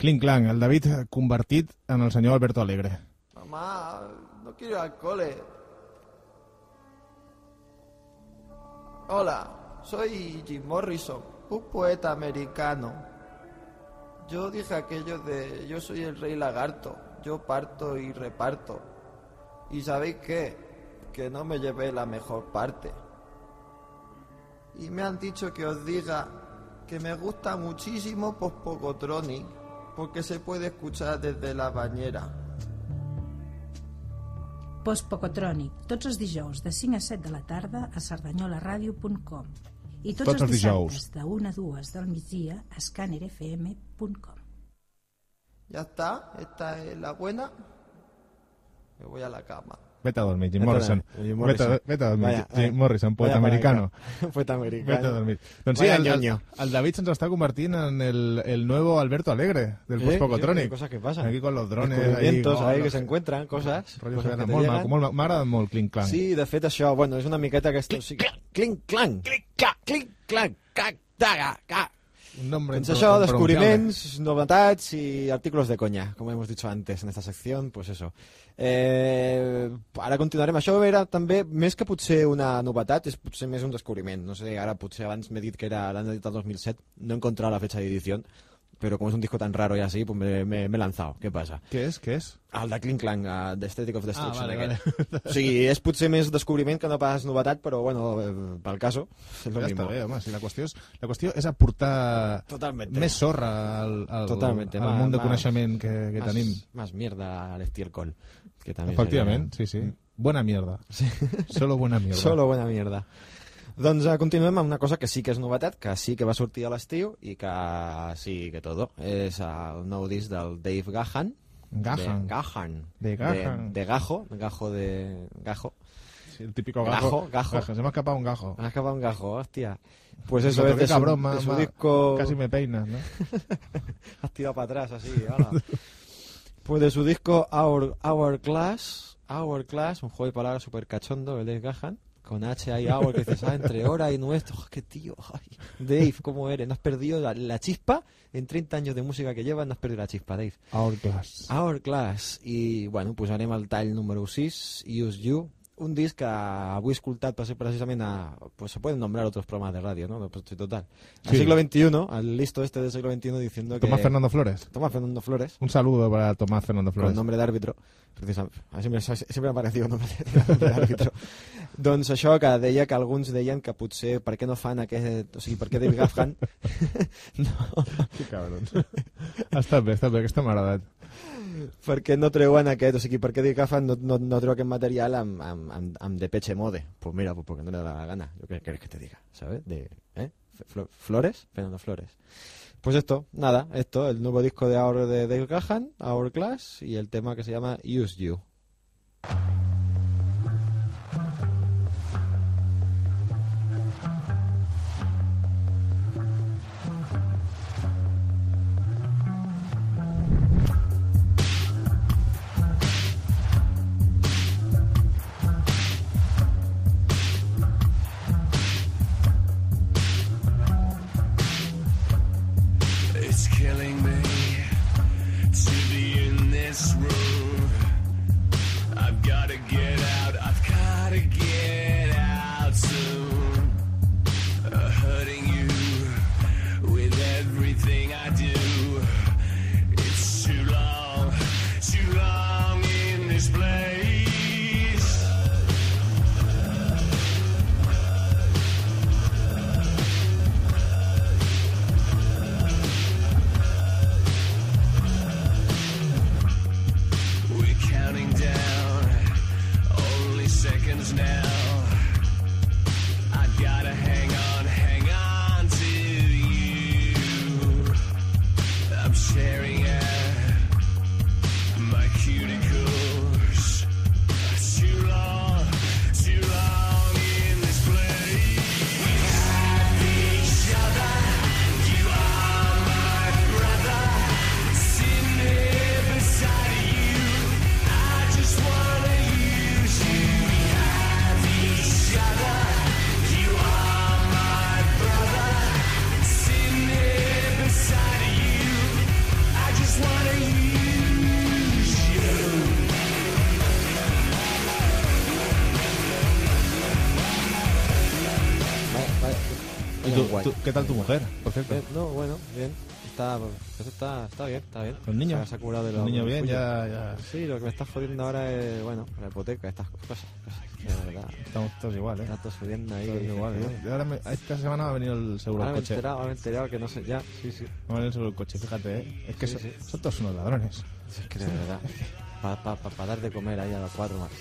Cling Clang, el David convertit en el senyor Alberto Alegre. Mamá, no quiero ir al cole. Hola, soy Jim Morrison, un poeta americano. Yo dije aquello de yo soy el rey lagarto, yo parto y reparto. ¿Y sabéis qué? Que no me llevé la mejor parte. Y me han dicho que os diga que me gusta muchísimo Post-Pocotronic, porque se puede escuchar desde la bañera. Post-Pocotronic, tots els dijous de 5 a 7 de la tarda a cerdanyolaradio.com i tots Tots els els dijous. dissabtes de 1 a 2 del migdia a scannerfm.com. ¿Ya está? ¿Esta es la buena? Me voy a la cama. Vete a dormir, Jim Morrison. Vete a dormir, Vaya, Jim Morrison, poeta vaya americano. Poeta americano. Vete a dormir. Doncs sí, Vaya el ñoño. David se'ns està convertint en el nuevo Alberto Alegre del Post-Pocotronic. Sí, cosas que pasan. Aquí con los drones. Descubrimientos ahí no, que se encuentran, cosas. Rotllo cosas que te molt, llegan. m'ha agradat molt Cling Clang. Sí, de fet això, bueno, és una miqueta que... Clink, clang, clink, clang, cac. Un nombre Doncs això, descubriments, novetats y artículos de coña, como hemos dicho antes en esta sección, pues eso. Ara continuarem. Això era també, més que potser una novetat, és potser més un descobriment. No sé, ara potser abans m'he dit que era l'any editat 2007, no he encontrado la fecha de edición, pero como es un disco tan raro y así, pues me he lanzado. ¿Qué pasa? ¿Qué es? El de Cling Clang, The Aesthetic of Destruction. Vale. O sigui, és potser més descobriment que no pas novetat, però bueno, pel caso, és lo Ja mismo. està bé, home, si la qüestió és aportar Totalmente. més sorra al Totalmente. món de Más- coneixement que más- tenim. Más mierda al estiércol. Que también Efectivament, sería- sí. Buena mierda. Solo buena mierda. Solo buena mierda. Doncs continuem amb una cosa que sí que és novetat, que sí que va sortir a l'estiu i que sí que todo. És el nou disc del Dave Gahan. Gahan. De Gahan. De Gajo. Sí, el típico gajo. Gajo. Se me ha escapado un gajo. Me ha escapado un gajo, hostia. Pues Eso eso es qué de su, cabrón, de su disco... Casi me peinas, ¿no? Has tirado para atrás así, hala. Pues de su disco Hourglass, un juego de palabras súper cachondo, el Dave Gahan, con H ahí, Hour, que dices, entre hora y nuestro, qué tío, ay. Dave, ¿cómo eres? No has perdido la chispa, en 30 años de música que llevas, no has perdido la chispa, Dave. Hourglass. I, bueno, posarem el tall número 6, Use You, un disc que avui he escoltat precisament a... Pues se pueden nombrar otros programas de radio, ¿no? Pues, total. Al Sí. siglo XXI, al listo este del siglo XXI diciendo que... Tomás Fernando Flores. Tomás Fernando Flores. Un saludo para Tomás Fernando Flores. Con nombre de árbitro. Precisament. Sempre m'ha parecido un nombre d'àrbitro. Doncs això, que deia que alguns deien que potser per què no fan aquest... O sigui, per què Dave Gahan... no. Que cabrons. Està bé, aquesta m'ha agradat. Per què no treuen aquest... O sigui, per què Dave Gahan no treu aquest material amb Depeche Mode? Pues mira, pues porque no le da la gana. Yo qué quieres que te diga, ¿sabes? Flores, Fernando Flores. Pues esto, nada, el nuevo disco de Dave Gahan, Hourglass, y el tema que se llama Use You. It's killing me to be in this room. I've gotta get out, I've gotta get out soon. Hurting you with everything I do. It's too long in this place. We're counting down, only seconds now. I gotta hang on to you. I'm staring at my cuticles. ¿Qué tal tu mujer, por cierto? No, bueno, bien. Está bien, está bien. ¿Los niños? Se ha curado de ¿Los niños bien? Ya... Sí, lo que me está jodiendo ahora es, bueno, la hipoteca, estas cosas. De verdad. Estamos todos igual, ¿eh? Está todo subiendo ahí. Todos igual, ¿eh? Ahora esta semana va a venir el seguro del coche. Ahora me he enterado que no sé, ya, sí. Va a venir el seguro del coche, fíjate, ¿eh? Es que Sí. son todos unos ladrones. Es que de verdad, para dar de comer ahí a las 4 más.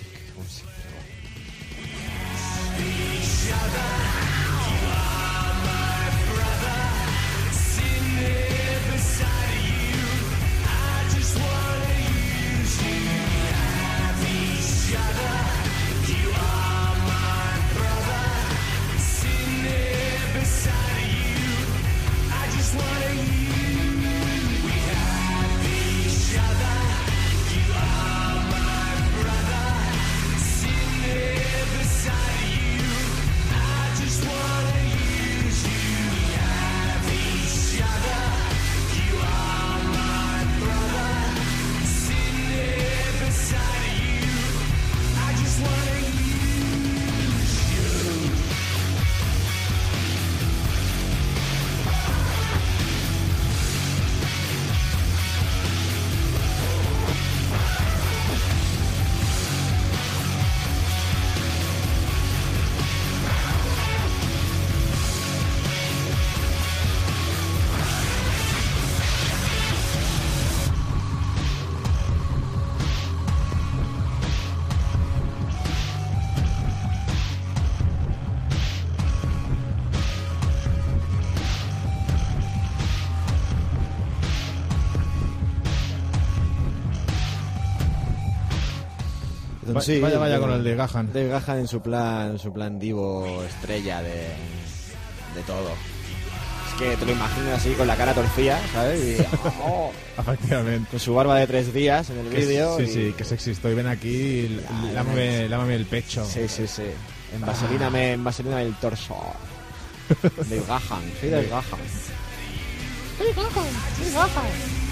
Sí, vaya con el de Gahan. De Gahan en su plan divo estrella de todo. Es que te lo imaginas así con la cara torcida, ¿sabes? Y, efectivamente. Con su barba de 3 días en el vídeo. Sí, que sexy estoy. Ven aquí y lámame el pecho. Sí. En vaselina el torso. Del Gahan, soy del Gahan. Soy Gahan.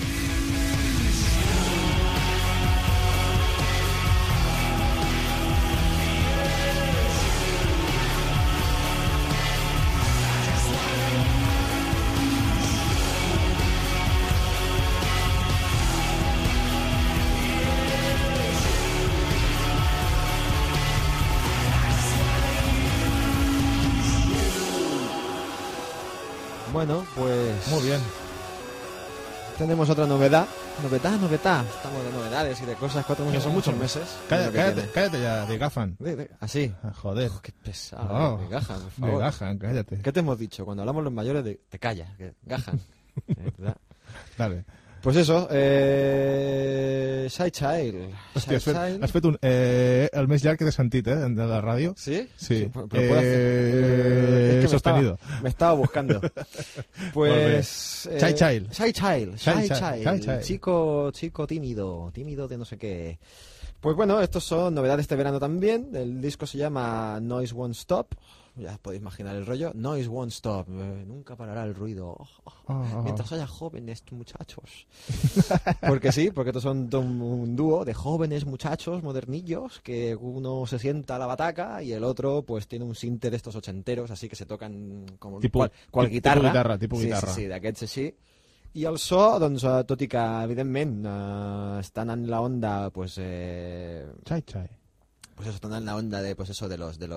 Bueno, pues... Muy bien. Tenemos otra novedad. Novedad. Estamos de novedades y de cosas. 4 meses son muchos meses. Cállate ya, de Gahan. ¿Así? Joder. Qué pesado. De Gahan, por favor. De Gahan, cállate. ¿Qué te hemos dicho? Cuando hablamos los mayores, te callas. Gahan. Dale. Pues eso, Shy Child. Hòstia, has fet el més llarg que he sentit, de la ràdio. ¿Sí? Sí. Pero puedo hacer... Es que sostenido. Me estaba buscando. Pues... Shy Child. Shy Child. Chico tímido de no sé qué. Pues bueno, estos son novedades de este verano también. El disco se llama Noise Won't Stop. Ya podéis imaginar el rollo. Noise Won't Stop. Nunca parará el ruido. Mientras haya jóvenes muchachos. Porque estos son un dúo de jóvenes muchachos modernillos que uno se sienta a la bataca y el otro pues tiene un sinte de estos ochenteros, así que se tocan como cual guitarra. Tipo guitarra. Sí, d'aquests així. I el so, doncs, tot i que, evidentment, estan en la onda, pues... Chai. Pues eso, están en la onda de, pues eso, de los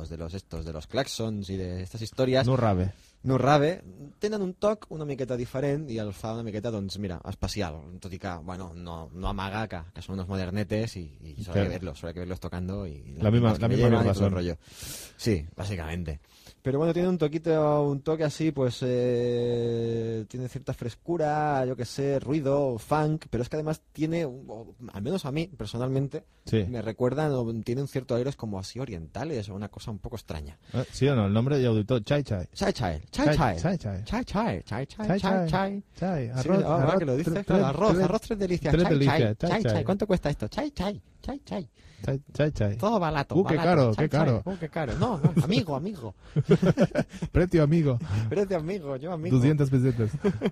claxons i d'aquestes històries. No rave. Tenen un toc una miqueta diferent i el fa una miqueta, doncs, mira, especial. Tot i que, bueno, no amaga que són unos modernetes y solo hay que verlos tocando y la misma rollo. Sí, básicamente. Pero bueno, tiene un toque así, pues tiene cierta frescura, yo que sé, ruido, funk, pero es que además tiene, al menos a mí personalmente, me recuerda, tiene un cierto aires como así orientales, o una cosa un poco extraña. ¿Sí o no? El nombre de auditor, Chai. Ahora que lo dices, claro, arroz 3 delicias, Chai. ¿Cuánto cuesta esto? Chai. Chai. Todo barato. Qué caro. Qué caro. No, amigo. Precio amigo, yo amigo. 200 pesetas.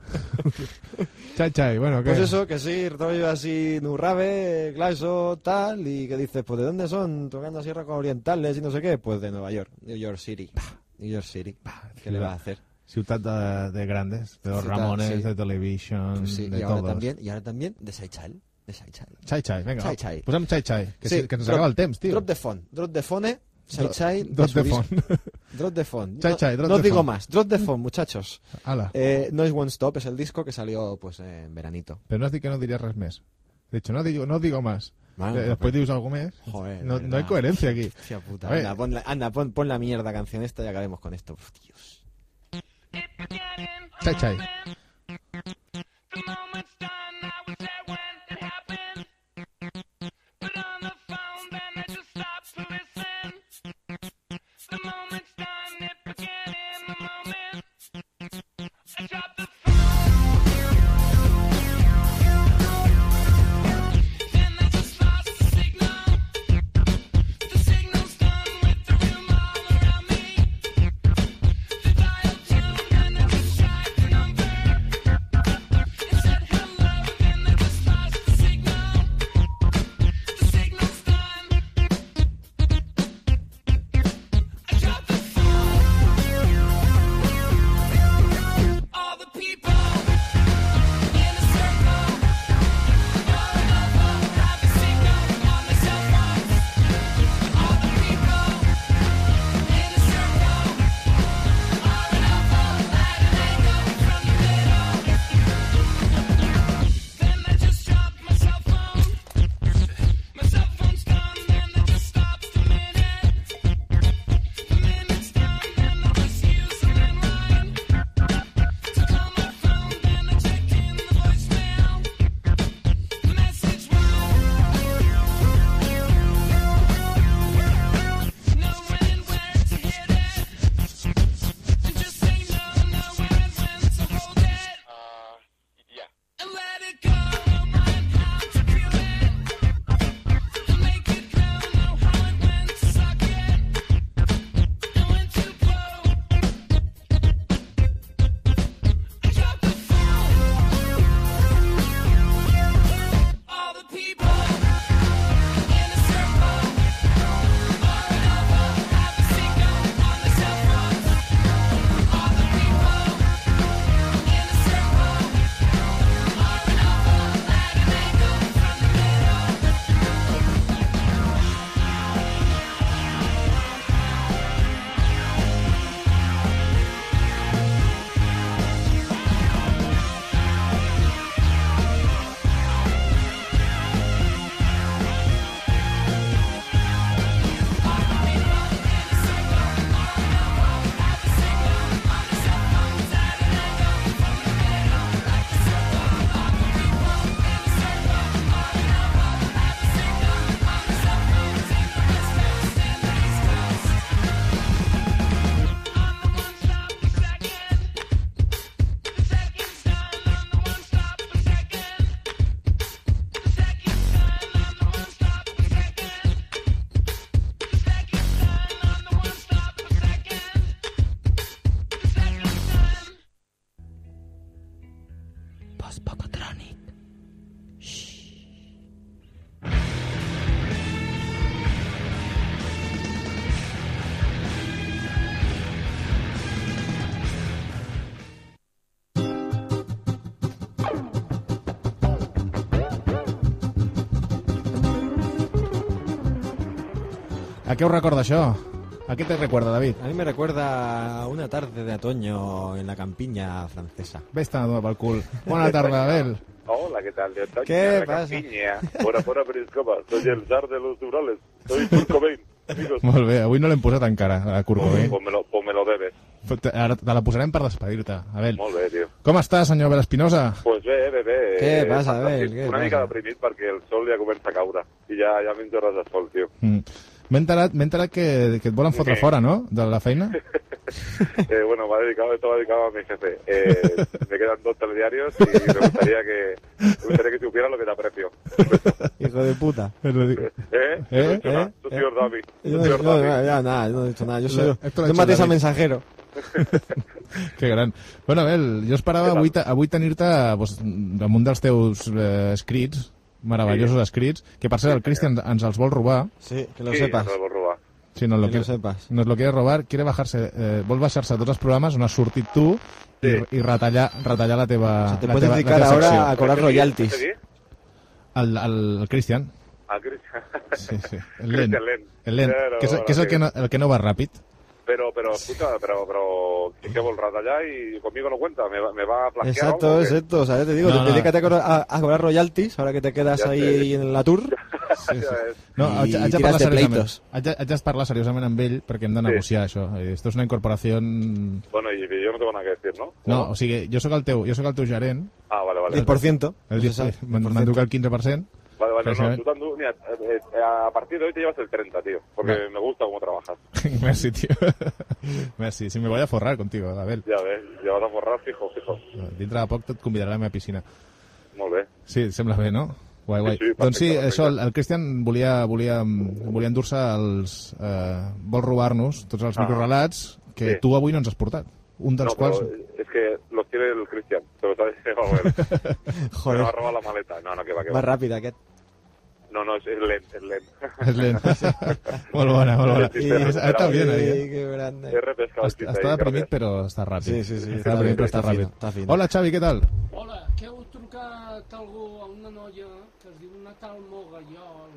Chai, bueno, ¿qué? Pues eso, que sí, rollo así, nurrabe, glaso, tal, y que dices, pues ¿de dónde son? Tocando así rocos orientales y no sé qué, pues de Nueva York, New York City. New York City. ¿Qué le va a hacer? Ciutat de grandes, de los Ciutat, Ramones, sí. de Television, Pues sí, de y ahora todos. también de Chai Chai. Chai Chai, venga, Chai Chai. posem Chai Chai, que, Sí, que ens acaba el temps, tio. Drop de fone, Chai Chai. Drop de font. Drop de font. Chai Chai, drop no de digo font. más, drop de font, muchachos. Ala. No es One Stop, es el disco que salió pues en veranito. Però no has dit que no diries res més. De hecho, no digo más. Bueno, Después dius algo més. Joder, no verdad. hay coherencia aquí. Hostia puta. A ver. Anda, pon la mierda canción esta y acabemos con esto. Uf, Dios. Chai Chai. ¿A qué os recuerda això? ¿A qué te recuerda, David? A mí me recuerda a una tarde de otoño en la campiña francesa. Ves a tomar pel cul. Bona tarda, Abel. Hola, ¿qué tal? De otoño, ¿Qué de la pasa? campiña. Por Periscopa. Soy el zar de los Urales. Soy Kurt Cobain, amigos. Molt bé, avui no l'hem posat encara, a Kurt Cobain. Pues me lo debes. Ara te la posarem per despedir-te. Abel, Molt bé, tio. com està, senyor Abel Espinosa? Pues bé. Què passa, fantàstic. Abel? Què Una passa? mica deprimit perquè el sol ja comença a caure. I ja menjo res de sol, tio. M'he enterat que et volen fotre fora, no?, de la feina. Bueno, esto va dedicado a mi jefe. Me quedan 2 telediarios y me gustaría que supiera lo que te aprecio. Hijo de puta. Yo no he dicho nada. Tú, señor David. Yo no he dicho nada. Yo soy Esto lo ha yo hecho Matisa David. Mensajero. Que gran. Bueno, Abel, jo esperava avui tenir-te doncs, damunt dels teus escrits, meravellosos escrits, que per cert el Cristian ens els vol robar. Sí, que lo Sí, sepas. ens el vol robar. Sí, nos lo quiere robar, quiere bajarse, vol baixar-se tots els programes on has sortit tu i retallar la teva... O sea, te puedes dedicar ahora a cobrar royalties. El Cristian. El Cristian. Sí. El lent. El lent. Pero, Que és el que no va ràpid. Pero, escucha, ¿qué vol ratallar y conmigo no cuenta? ¿Me va a plagiar Exacto, algo? Exacto. O sea, te digo, dedícate a cobrar royalties ahora que te quedas ahí en la tour. Sí. No, haig de parlar seriosament amb ell perquè hem de negociar això. Esto és una incorporació... Bueno, y yo no tengo nada que decir, ¿no? No, o sigui, jo sóc el teu gerent. Ah, vale. 10%. M'enduc el 15%. Vale, no, tú tanto, mira, a partir de hoy te llevas el 30, tío, porque me gusta cómo trabajas. Merci, tío. Merci, si me voy a forrar contigo, Abel. Ja ves, ja vas a forrar, fijo. Dintre de poc et convidaré a la meva piscina. Molt bé. Sí, sembla bé, no? Guai. Sí, doncs sí, això, el Cristian volia endur-se els... vol robar-nos tots els microrelats que tu avui no ens has portat. Un dels quals... Es que los tiene el Cristian, te lo está diciendo a ver. Joder. Me va a robar la maleta. No, que va. Más rápida aquest. No, es lent. És lent. Molt bona. Està bien ahí. Que grande. Està deprimit, però està ràpid. Sí. Està deprimit, però està ràpid. Hola, Xavi, què tal? Hola, que heu trucat algú a una noia que es diu una tal Mogallol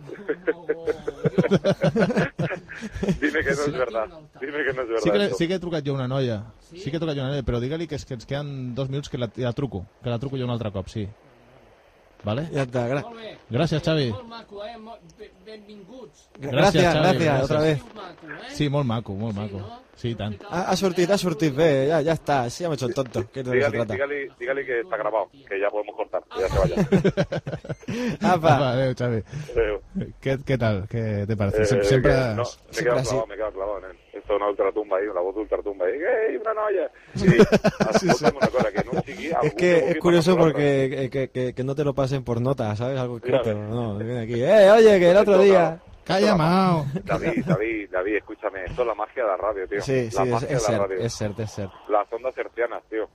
Dime que no es verdad. Sí que he trucat jo una noia. Sí que he trucat jo una noia, però digue-li que ens queden 2 minuts que la truco. Que la truco jo un altre cop, sí. Vale? Ja està, gràcies, Xavi. Molt maco, benvinguts. Gràcies, otra vez. Sí, molt maco. Sí, tant. Ha sortit bé, ya está, así ya me he hecho el tonto. Dígale que está grabado, que ya podemos cortar, que ya se vaya. Apa. Adeu, Xavi. ¿Qué tal? ¿Qué te parece? Siempre me he quedado clavado, nen. Esto es una ultratumba ahí, una voz de ultratumba ahí. ¡Ey, una noia! Sí, una cosa, que no sigui... Es que es curioso porque que no te lo pasen por nota, ¿sabes? Algo escrito. No, viene aquí. Oye, que el otro día... Calla, Mao. David, escúchame, esto es la magia de la radio, tío. Sí, es cierto. Las ondas hercianas, tío.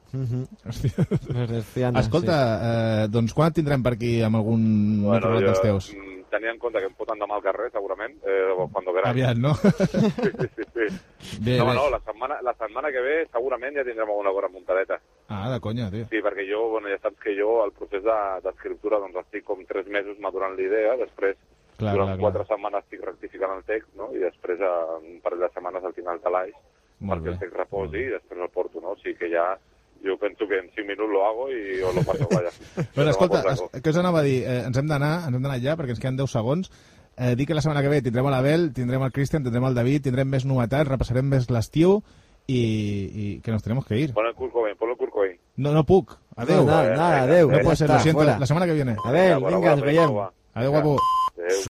Escolta, doncs quan et tindrem per aquí amb algun microlat dels teus? Tenia en compte que em pot andar mal carrer, segurament, cuando verás. Aviat, no? Sí. No, la setmana que ve segurament ja tindrem alguna cosa muntadeta. Ah, de conya, tio. Sí, perquè jo, ja saps que jo, el procés d'escriptura, doncs estic com 3 mesos madurant l'idea, després durant 4 setmanes estic rectificant el text, no? I després un parell de setmanes al final talaix perquè el text reposi i després el porto, no? O sigui que ja jo penso que en 5 minuts lo hago i o lo paso, vaya. Bueno, escolta, què us anava a dir? Ens hem d'anar ja perquè ens queden 10 segons. Dic que la setmana que ve tindrem l'Abel, tindrem el Cristian, tindrem el David, tindrem més novetats, repassarem més l'estiu i que nos tenemos que ir. Pon el Kurt Cobain. No puc. Adeu. Nada, adeu. No puede ser, lo siento. La semana que viene. A ver, venga, nos veiem. Adeu, guapo. Adeu.